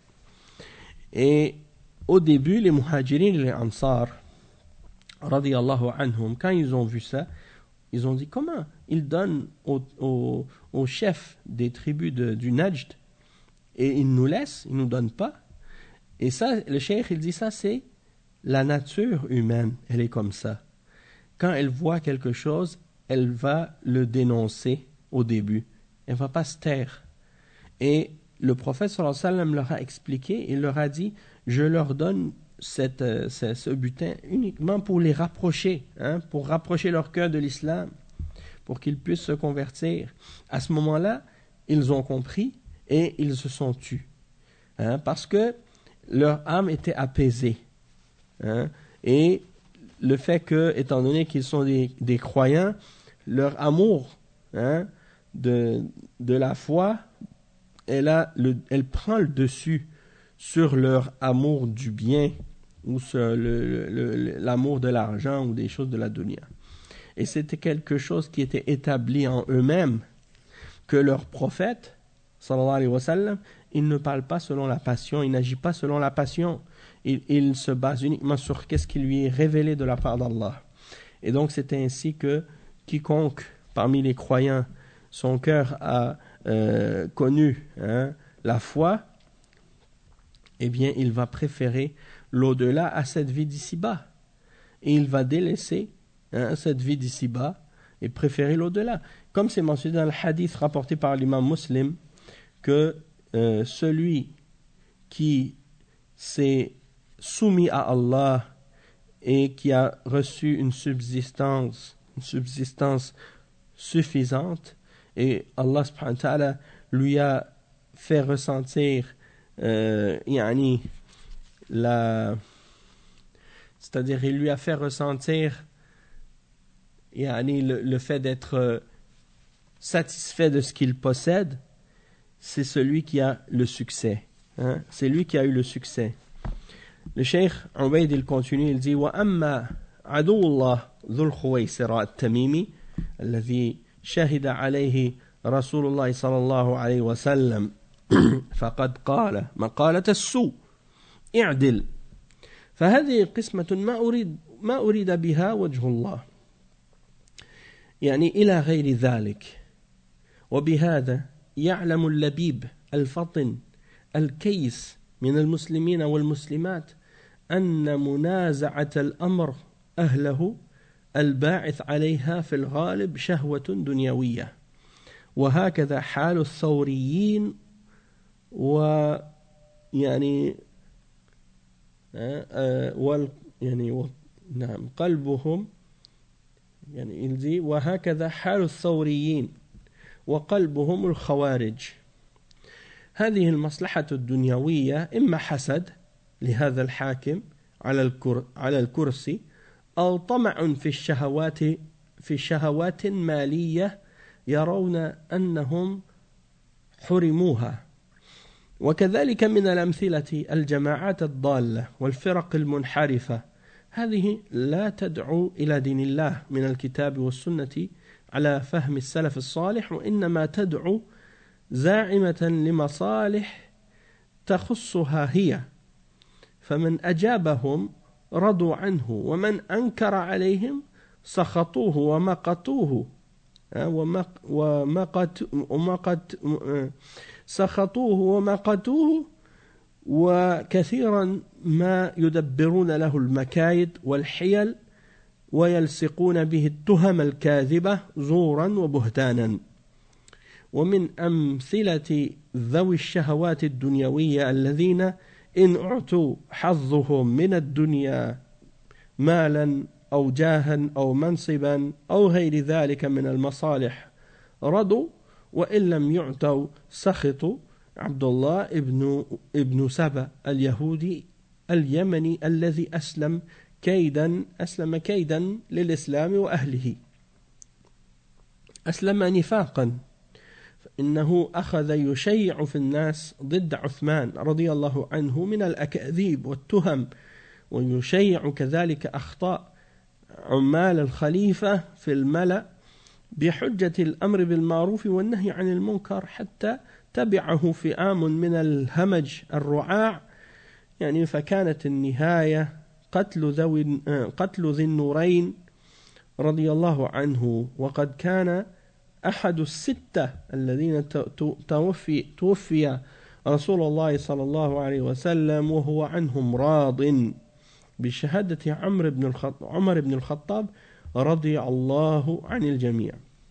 Et au début, les muhajirin et les ansar, radiyallahu anhum, quand ils ont vu ça, ils ont dit comment ils donnent au, au, au chef des tribus de, du Najd et ils nous laissent, ils nous donnent pas. Et ça, le cheikh il dit ça, c'est la nature humaine, elle est comme ça. Quand elle voit quelque chose, elle va le dénoncer au début, elle va pas se taire. Et le prophète sallallahu alayhi wa sallam leur a expliqué, il leur a dit, je leur donne cette, euh, ce, ce butin uniquement pour les rapprocher, hein, pour rapprocher leur cœur de l'islam, pour qu'ils puissent se convertir. À ce moment-là, ils ont compris et ils se sont tus, hein, parce que leur âme était apaisée, hein, et le fait que, étant donné qu'ils sont des, des croyants, leur amour, hein, de, de la foi, elle, a le, elle prend le dessus sur leur amour du bien ou sur le, le, le, l'amour de l'argent ou des choses de la dunya. Et c'était quelque chose qui était établi en eux-mêmes, que leur prophète, sallallahu alayhi wa sallam, il ne parle pas selon la passion, il n'agit pas selon la passion, il, il se base uniquement sur qu'est-ce qui lui est révélé de la part d'Allah. Et donc c'est ainsi que quiconque parmi les croyants, son cœur a euh, connu, hein, la foi, eh bien il va préférer l'au-delà à cette vie d'ici-bas. Et il va délaisser, hein, cette vie d'ici-bas et préférer l'au-delà. Comme c'est mentionné dans le hadith rapporté par l'imam Muslim, que euh, celui qui s'est soumis à Allah et qui a reçu une subsistance, une subsistance suffisante, et Allah subhanahu wa ta'ala lui a fait ressentir euh, yani, la, c'est-à-dire il lui a fait ressentir yani, le, le fait d'être satisfait de ce qu'il possède, c'est celui qui a le succès. Hein? C'est lui qui a eu le succès. Le cheikh Ubayd, il continue, il dit وأما عدو الله ذو الخويصرة التميمي الذي شهد عليه رسول الله صلى الله عليه وسلم فقد قال مقالة السوء اعدل فهذه قسمة ما أريد ما أريد بها وجه الله يعني إلى غير ذلك وبهذا يعلم اللبيب الفطن الكيس من المسلمين والمسلمات أن منازعة الأمر أهله الباعث عليها في الغالب شهوة دنيوية وهكذا حال الثوريين ويعني وال يعني نعم قلبهم يعني يلزي وهكذا حال الثوريين وقلبهم الخوارج. هذه المصلحة الدنيوية إما حسد لهذا الحاكم على الكر على الكرسي أو طمع في الشهوات في شهوات مالية يرون أنهم حرموها. وكذلك من الأمثلة الجماعات الضالة والفرق المنحرفة هذه لا تدعو إلى دين الله من الكتاب والسنة على فهم السلف الصالح وإنما تدعو زاعمة لمصالح تخصها هي فمن أجابهم رضوا عنه ومن أنكر عليهم سخطوه ومقتوه ومقت ومقت سخطوه ومقتوه وكثيرا ما يدبرون له المكايد والحيل ويلصقون به التهم الكاذبة زورا وبهتانا. ومن أمثلة ذوي الشهوات الدنيوية الذين إن أعطوا حظهم من الدنيا مالا أو جاها أو منصبا أو غير ذلك من المصالح رضوا وإن لم يعطوا سخطوا عبد الله ابن ابن سبأ اليهودي اليمني الذي أسلم كيدا أسلم كيدا للإسلام وأهله أسلم نفاقا إنه أخذ يشيع في الناس ضد عثمان رضي الله عنه من الأكاذيب والتهم ويشيع كذلك أخطاء عمال الخليفة في الملأ بحجة الأمر بالمعروف والنهي عن المنكر حتى تبعه فئام من الهمج الرعاع يعني فكانت النهاية قتل ذوي قتل ذي النورين رضي الله عنه وقد كان أحد الستة الذين توفي توفي رسول الله صلى الله عليه وسلم وهو عنهم راض بشهادة عمر بن الخطاب عمر بن الخطاب رضي الله عن الجميع.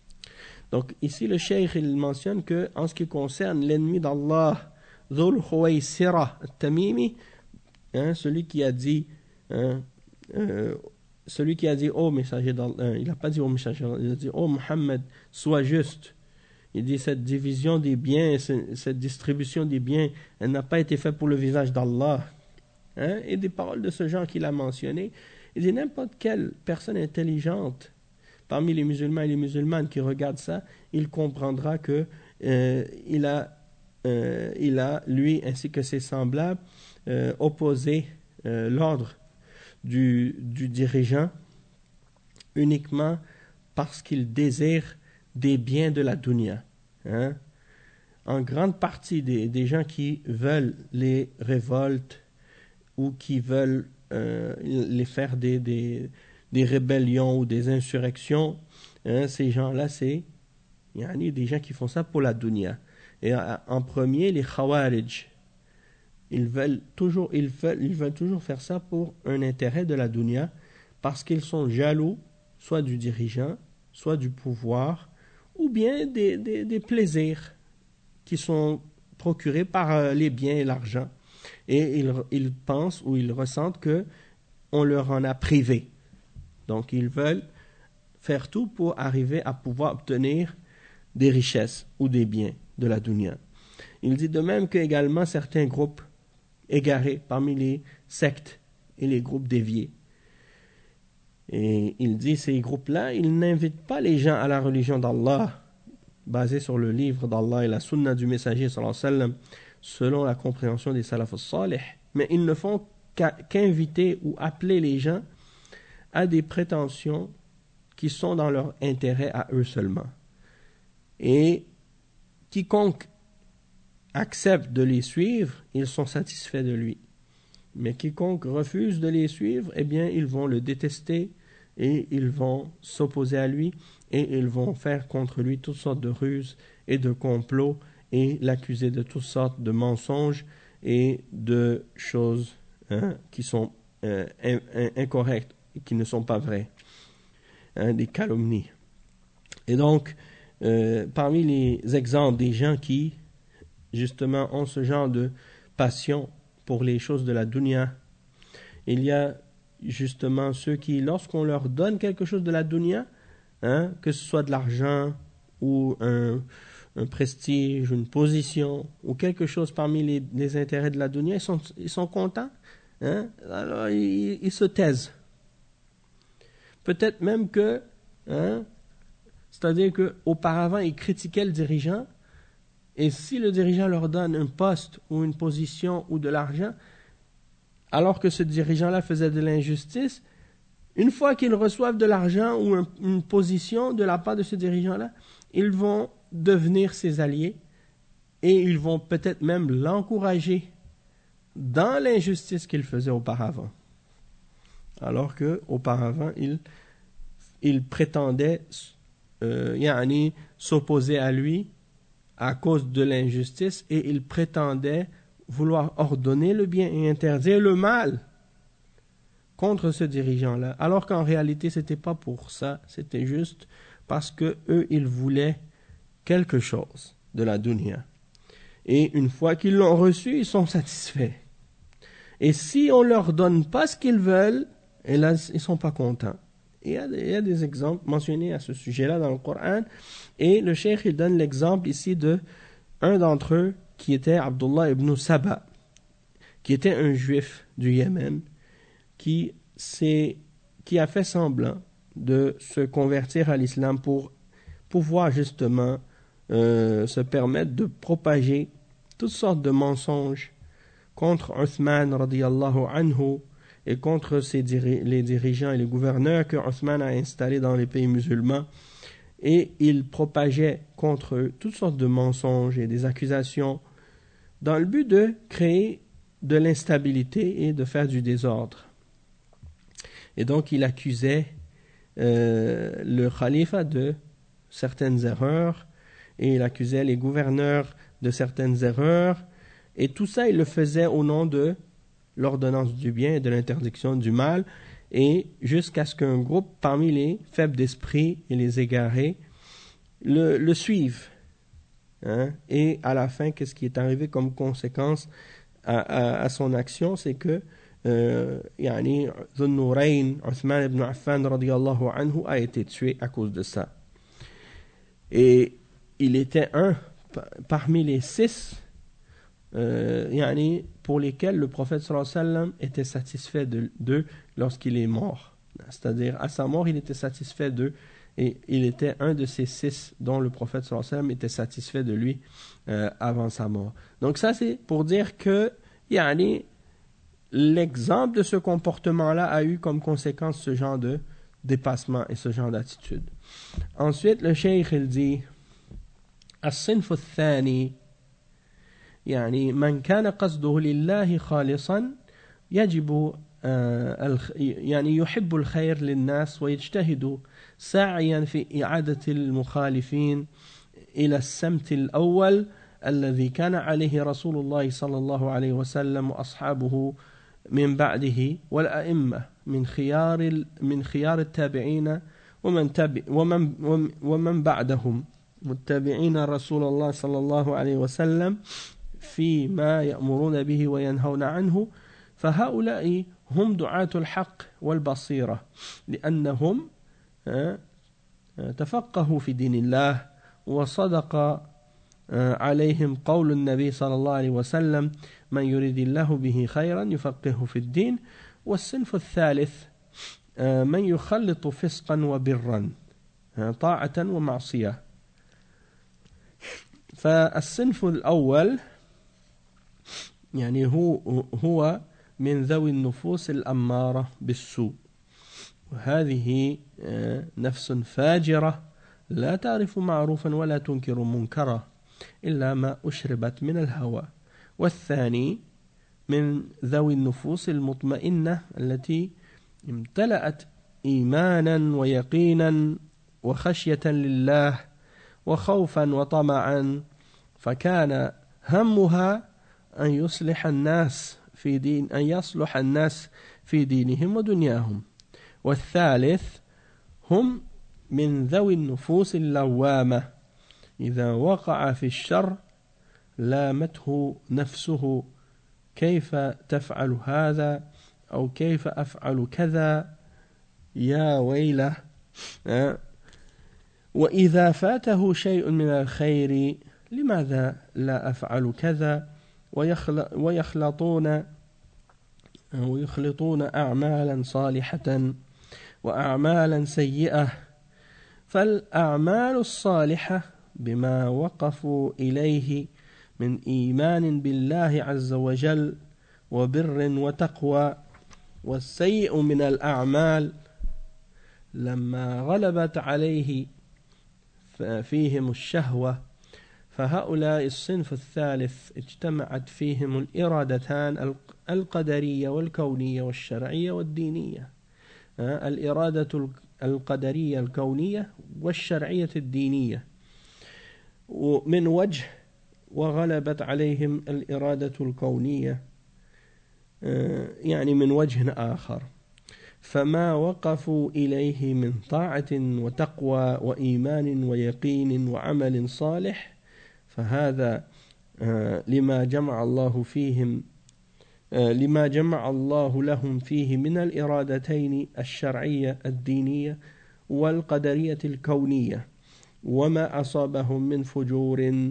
Donc ici le cheikh il mentionne que en ce qui concerne l'ennemi d'Allah Dhul Khuwaysira al-Tamimi, hein, celui qui a dit hein, euh, celui qui a dit oh messager d'Allah, il n'a pas dit oh messager, il a dit oh Muhammad sois juste. Il dit cette division des biens, cette distribution des biens, elle n'a pas été faite pour le visage d'Allah. Hein, et des paroles de ce genre qu'il a mentionné. Il dit n'importe quelle personne intelligente parmi les musulmans et les musulmanes qui regardent ça, il comprendra que euh, il a, euh, il a lui ainsi que ses semblables euh, opposé euh, l'ordre du, du dirigeant uniquement parce qu'il désire des biens de la dunya. Hein? En grande partie des, des gens qui veulent les révoltes ou qui veulent euh, les faire des, des, des rébellions ou des insurrections, hein, ces gens-là, c'est il y a des gens qui font ça pour la dunya. Et en premier, les khawarij, ils veulent toujours, ils veulent, ils veulent toujours faire ça pour un intérêt de la dunya, parce qu'ils sont jaloux, soit du dirigeant, soit du pouvoir, ou bien des, des, des plaisirs qui sont procurés par les biens et l'argent. Et ils, ils pensent ou ils ressentent que on leur en a privé. Donc ils veulent faire tout pour arriver à pouvoir obtenir des richesses ou des biens de la dunya. Il dit de même que également certains groupes égarés parmi les sectes et les groupes déviés. Et il dit ces groupes-là, ils n'invitent pas les gens à la religion d'Allah, basé sur le livre d'Allah et la sunna du messager sallallahu alayhi wa sallam, selon la compréhension des salaf salih, mais ils ne font qu'inviter ou appeler les gens à des prétentions qui sont dans leur intérêt à eux seulement. Et quiconque accepte de les suivre, ils sont satisfaits de lui. Mais quiconque refuse de les suivre, eh bien, ils vont le détester et ils vont s'opposer à lui et ils vont faire contre lui toutes sortes de ruses et de complots et l'accuser de toutes sortes de mensonges et de choses hein, qui sont euh, in, in, incorrectes, qui ne sont pas vraies, hein, des calomnies. Et donc, euh, parmi les exemples des gens qui, justement, ont ce genre de passion pour les choses de la dunya, il y a justement ceux qui, lorsqu'on leur donne quelque chose de la dunya, hein, que ce soit de l'argent ou un, un prestige, une position ou quelque chose parmi les, les intérêts de la dunya, ils sont, ils sont contents, hein, alors ils, ils se taisent. Peut-être même que, hein, c'est-à-dire qu'auparavant, ils critiquaient le dirigeant, et si le dirigeant leur donne un poste ou une position ou de l'argent, alors que ce dirigeant-là faisait de l'injustice, une fois qu'ils reçoivent de l'argent ou un, une position de la part de ce dirigeant-là, ils vont devenir ses alliés et ils vont peut-être même l'encourager dans l'injustice qu'il faisait auparavant. Alors qu'auparavant, il, il prétendait euh, yani, s'opposer à lui à cause de l'injustice et il prétendait vouloir ordonner le bien et interdire le mal contre ce dirigeant-là. Alors qu'en réalité, ce n'était pas pour ça, c'était juste parce que eux, ils voulaient quelque chose de la dunya. Et une fois qu'ils l'ont reçu, ils sont satisfaits. Et si on ne leur donne pas ce qu'ils veulent, et là, ils ne sont pas contents. Il y, a, il y a des exemples mentionnés à ce sujet-là dans le Coran. Et le cheikh, il donne l'exemple ici de un d'entre eux qui était Abdullah ibn Saba, qui était un juif du Yémen, qui, qui a fait semblant de se convertir à l'islam pour pouvoir justement euh, se permettre de propager toutes sortes de mensonges contre Uthman radiyallahu anhu et contre ses diri- les dirigeants et les gouverneurs que Uthman a installés dans les pays musulmans. Et il propageait contre eux toutes sortes de mensonges et des accusations dans le but de créer de l'instabilité et de faire du désordre. Et donc il accusait euh, le khalifa de certaines erreurs et il accusait les gouverneurs de certaines erreurs et tout ça il le faisait au nom de l'ordonnance du bien et de l'interdiction du mal et jusqu'à ce qu'un groupe parmi les faibles d'esprit et les égarés le, le suivent. Hein? Et à la fin, qu'est-ce qui est arrivé comme conséquence à, à, à son action, c'est que euh, yani, Dhun-Nurayn, Uthman ibn Affan radiyallahu anhu, a été tué à cause de ça. Et il était un parmi les six euh, yani, pour lesquels le prophète sallallahu alayhi wa sallam était satisfait d'eux de, lorsqu'il est mort. C'est-à-dire, à sa mort, il était satisfait d'eux. Et il était un de ces six dont le prophète sallallahu alayhi wa sallam était satisfait de lui euh, avant sa mort. Donc ça, c'est pour dire que yani, l'exemple de ce comportement-là a eu comme conséquence ce genre de dépassement et ce genre d'attitude. Ensuite, le cheikh, il dit الصنف الثاني يعني من كان قصده لله خالصا يجب يعني يحب الخير للناس ويجتهد ساعيا في إعادة المخالفين إلى السمت الأول الذي كان عليه رسول الله صلى الله عليه وسلم وأصحابه من بعده والأئمة من خيار من خيار التابعين ومن تبع ومن ومن بعدهم متبعين رسول الله صلى الله عليه وسلم فيما يأمرون به وينهون عنه فهؤلاء هم دعاة الحق والبصيرة لأنهم تفقهوا في دين الله وصدق عليهم قول النبي صلى الله عليه وسلم من يريد الله به خيرا يفقهه في الدين. والصنف الثالث من يخلط فسقا وبرا طاعة ومعصية فالصنف الأول يعني هو هو من ذوي النفوس الأمارة بالسوء، وهذه نفس فاجرة لا تعرف معروفا ولا تنكر منكرا إلا ما أشربت من الهوى. والثاني من ذوي النفوس المطمئنة التي امتلأت إيمانا ويقينا وخشية لله وخوفا وطمعا، فكان همها أن يصلح الناس في دين أن يصلح الناس في دينهم ودنياهم. والثالث هم من ذوي النفوس اللوامة، إذا وقع في الشر لامته نفسه، كيف تفعل هذا أو كيف أفعل كذا يا ويله. وإذا فاته شيء من الخير لماذا لا أفعل كذا، ويخلطون ويخلطون أعمالا صالحة وأعمالا سيئة. فالأعمال الصالحة بما وقفوا إليه من إيمان بالله عز وجل وبر وتقوى، والسيء من الأعمال لما غلبت عليه فيهم الشهوة، فهؤلاء الصنف الثالث اجتمعت فيهم الإرادتان القدرية والكونية والشرعية والدينية، الإرادة القدرية الكونية والشرعية الدينية من وجه، وغلبت عليهم الإرادة الكونية يعني من وجه آخر. فما وقفوا إليه من طاعة وتقوى وإيمان ويقين وعمل صالح، فهذا لما جمع الله فيهم لما جمع الله لهم فيه من الإرادتين الشرعية الدينية والقدرية الكونية، وما أصابهم من فجور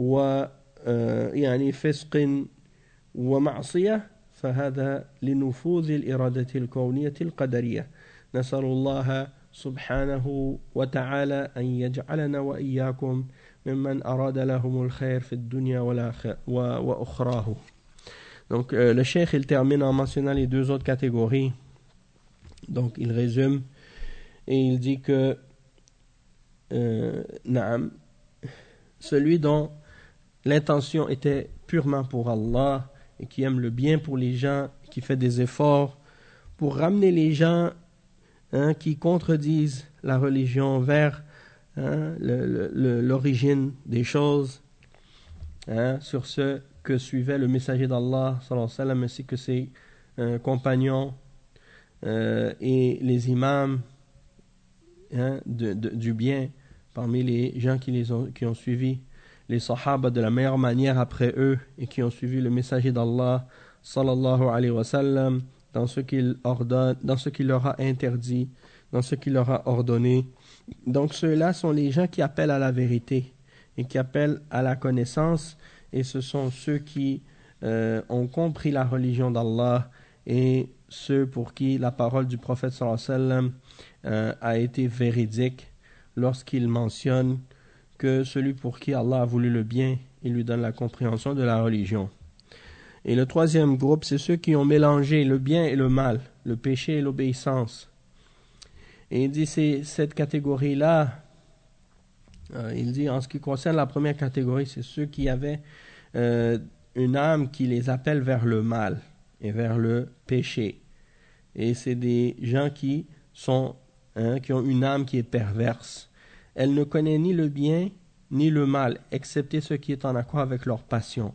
ويعني فسق ومعصية، فهذا لنفوذ الإرادة الكونية القدرية. نسأل الله سبحانه وتعالى أن يجعلنا وإياكم ممن أراد لهم الخير في الدنيا وأخراه. Donc euh, le cheikh il termine en mentionnant les deux autres catégories. Donc il résume et il dit que euh, naam, celui dont l'intention était purement pour Allah et qui aime le bien pour les gens, qui fait des efforts pour ramener les gens hein, qui contredisent la religion vers hein, le, le, l'origine des choses, hein, sur ce que suivait le messager d'Allah sallallahu alayhi wa sallam, ainsi que ses euh, compagnons euh, et les imams hein, de, de, du bien parmi les gens qui, les ont, qui ont suivi les sahaba de la meilleure manière après eux et qui ont suivi le messager d'Allah sallallahu alayhi wa sallam dans ce qu'il ordonne, dans ce qu'il leur a interdit, dans ce qu'il leur a ordonné. Donc ceux-là sont les gens qui appellent à la vérité et qui appellent à la connaissance, et ce sont ceux qui euh, ont compris la religion d'Allah et ceux pour qui la parole du prophète sallallahu alayhi wa sallam euh, a été véridique lorsqu'il mentionne que celui pour qui Allah a voulu le bien, il lui donne la compréhension de la religion. Et le troisième groupe, c'est ceux qui ont mélangé le bien et le mal, le péché et l'obéissance. Et il dit, c'est cette catégorie-là, euh, il dit, en ce qui concerne la première catégorie, c'est ceux qui avaient euh, une âme qui les appelle vers le mal et vers le péché. Et c'est des gens qui sont, hein, qui ont une âme qui est perverse. Elle ne connaît ni le bien ni le mal, excepté ce qui est en accord avec leur passion.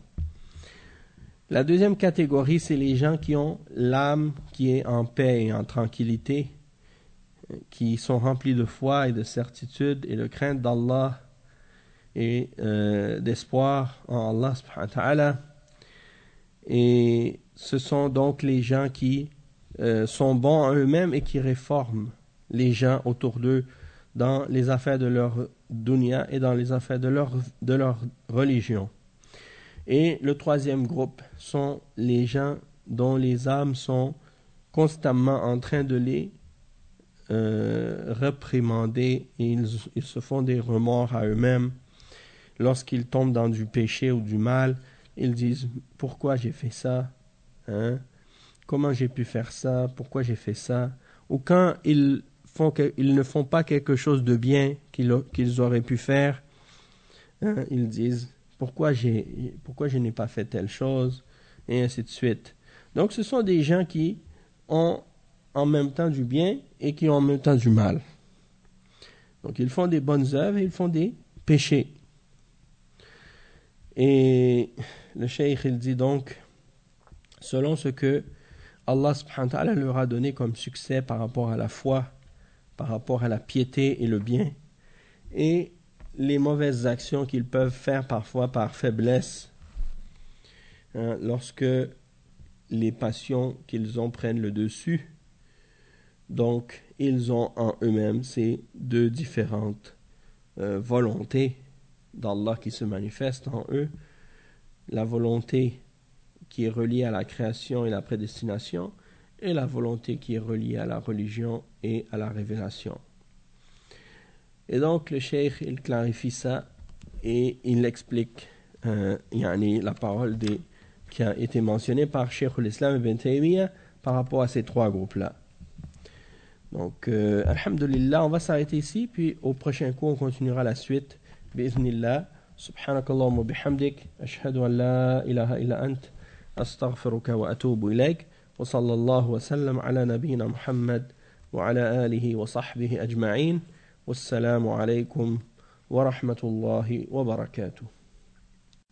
La deuxième catégorie, c'est les gens qui ont l'âme qui est en paix et en tranquillité, qui sont remplis de foi et de certitude et de crainte d'Allah et euh, d'espoir en Allah subhanahu wa ta'ala. Et ce sont donc les gens qui euh, sont bons en eux-mêmes et qui réforment les gens autour d'eux dans les affaires de leur dunya et dans les affaires de leur, de leur religion. Et le troisième groupe sont les gens dont les âmes sont constamment en train de les euh, réprimander, et ils, ils se font des remords à eux-mêmes lorsqu'ils tombent dans du péché ou du mal, ils disent « Pourquoi j'ai fait ça hein? Comment j'ai pu faire ça? Pourquoi j'ai fait ça ?» Ou quand ils, font que, ils ne font pas quelque chose de bien qu'ils, qu'ils auraient pu faire, hein, ils disent « Pourquoi j'ai, pourquoi je n'ai pas fait telle chose ?» et ainsi de suite. Donc ce sont des gens qui ont en même temps du bien et qui ont en même temps du mal. Donc ils font des bonnes œuvres et ils font des péchés. Et le cheikh il dit donc, selon ce que Allah subhanahu wa ta'ala leur a donné comme succès par rapport à la foi, par rapport à la piété et le bien, et les mauvaises actions qu'ils peuvent faire parfois par faiblesse, hein, lorsque les passions qu'ils ont prennent le dessus. Donc, ils ont en eux-mêmes ces deux différentes euh, volontés d'Allah qui se manifestent en eux. La volonté qui est reliée à la création et la prédestination, et la volonté qui est reliée à la religion et à la révélation. Et donc, le cheikh, il clarifie ça et il explique euh, yani, la parole des, qui a été mentionnée par Cheikh l'Islam Ibn Taymiyyah par rapport à ces trois groupes-là. Donc, euh, alhamdulillah, on va s'arrêter ici, puis au prochain cours, on continuera la suite. Bi'idhnillah, subhanakallahumma wa bihamdik, ashhadu an la ilaha illa ant, astaghfiruka wa atubu ilayk, wa sallallahu wa sallam ala nabiyyina Muhammad, wa ala alihi wa sahbihi ajma'in, wassalamu alaykum wa rahmatullahi wa barakatuh.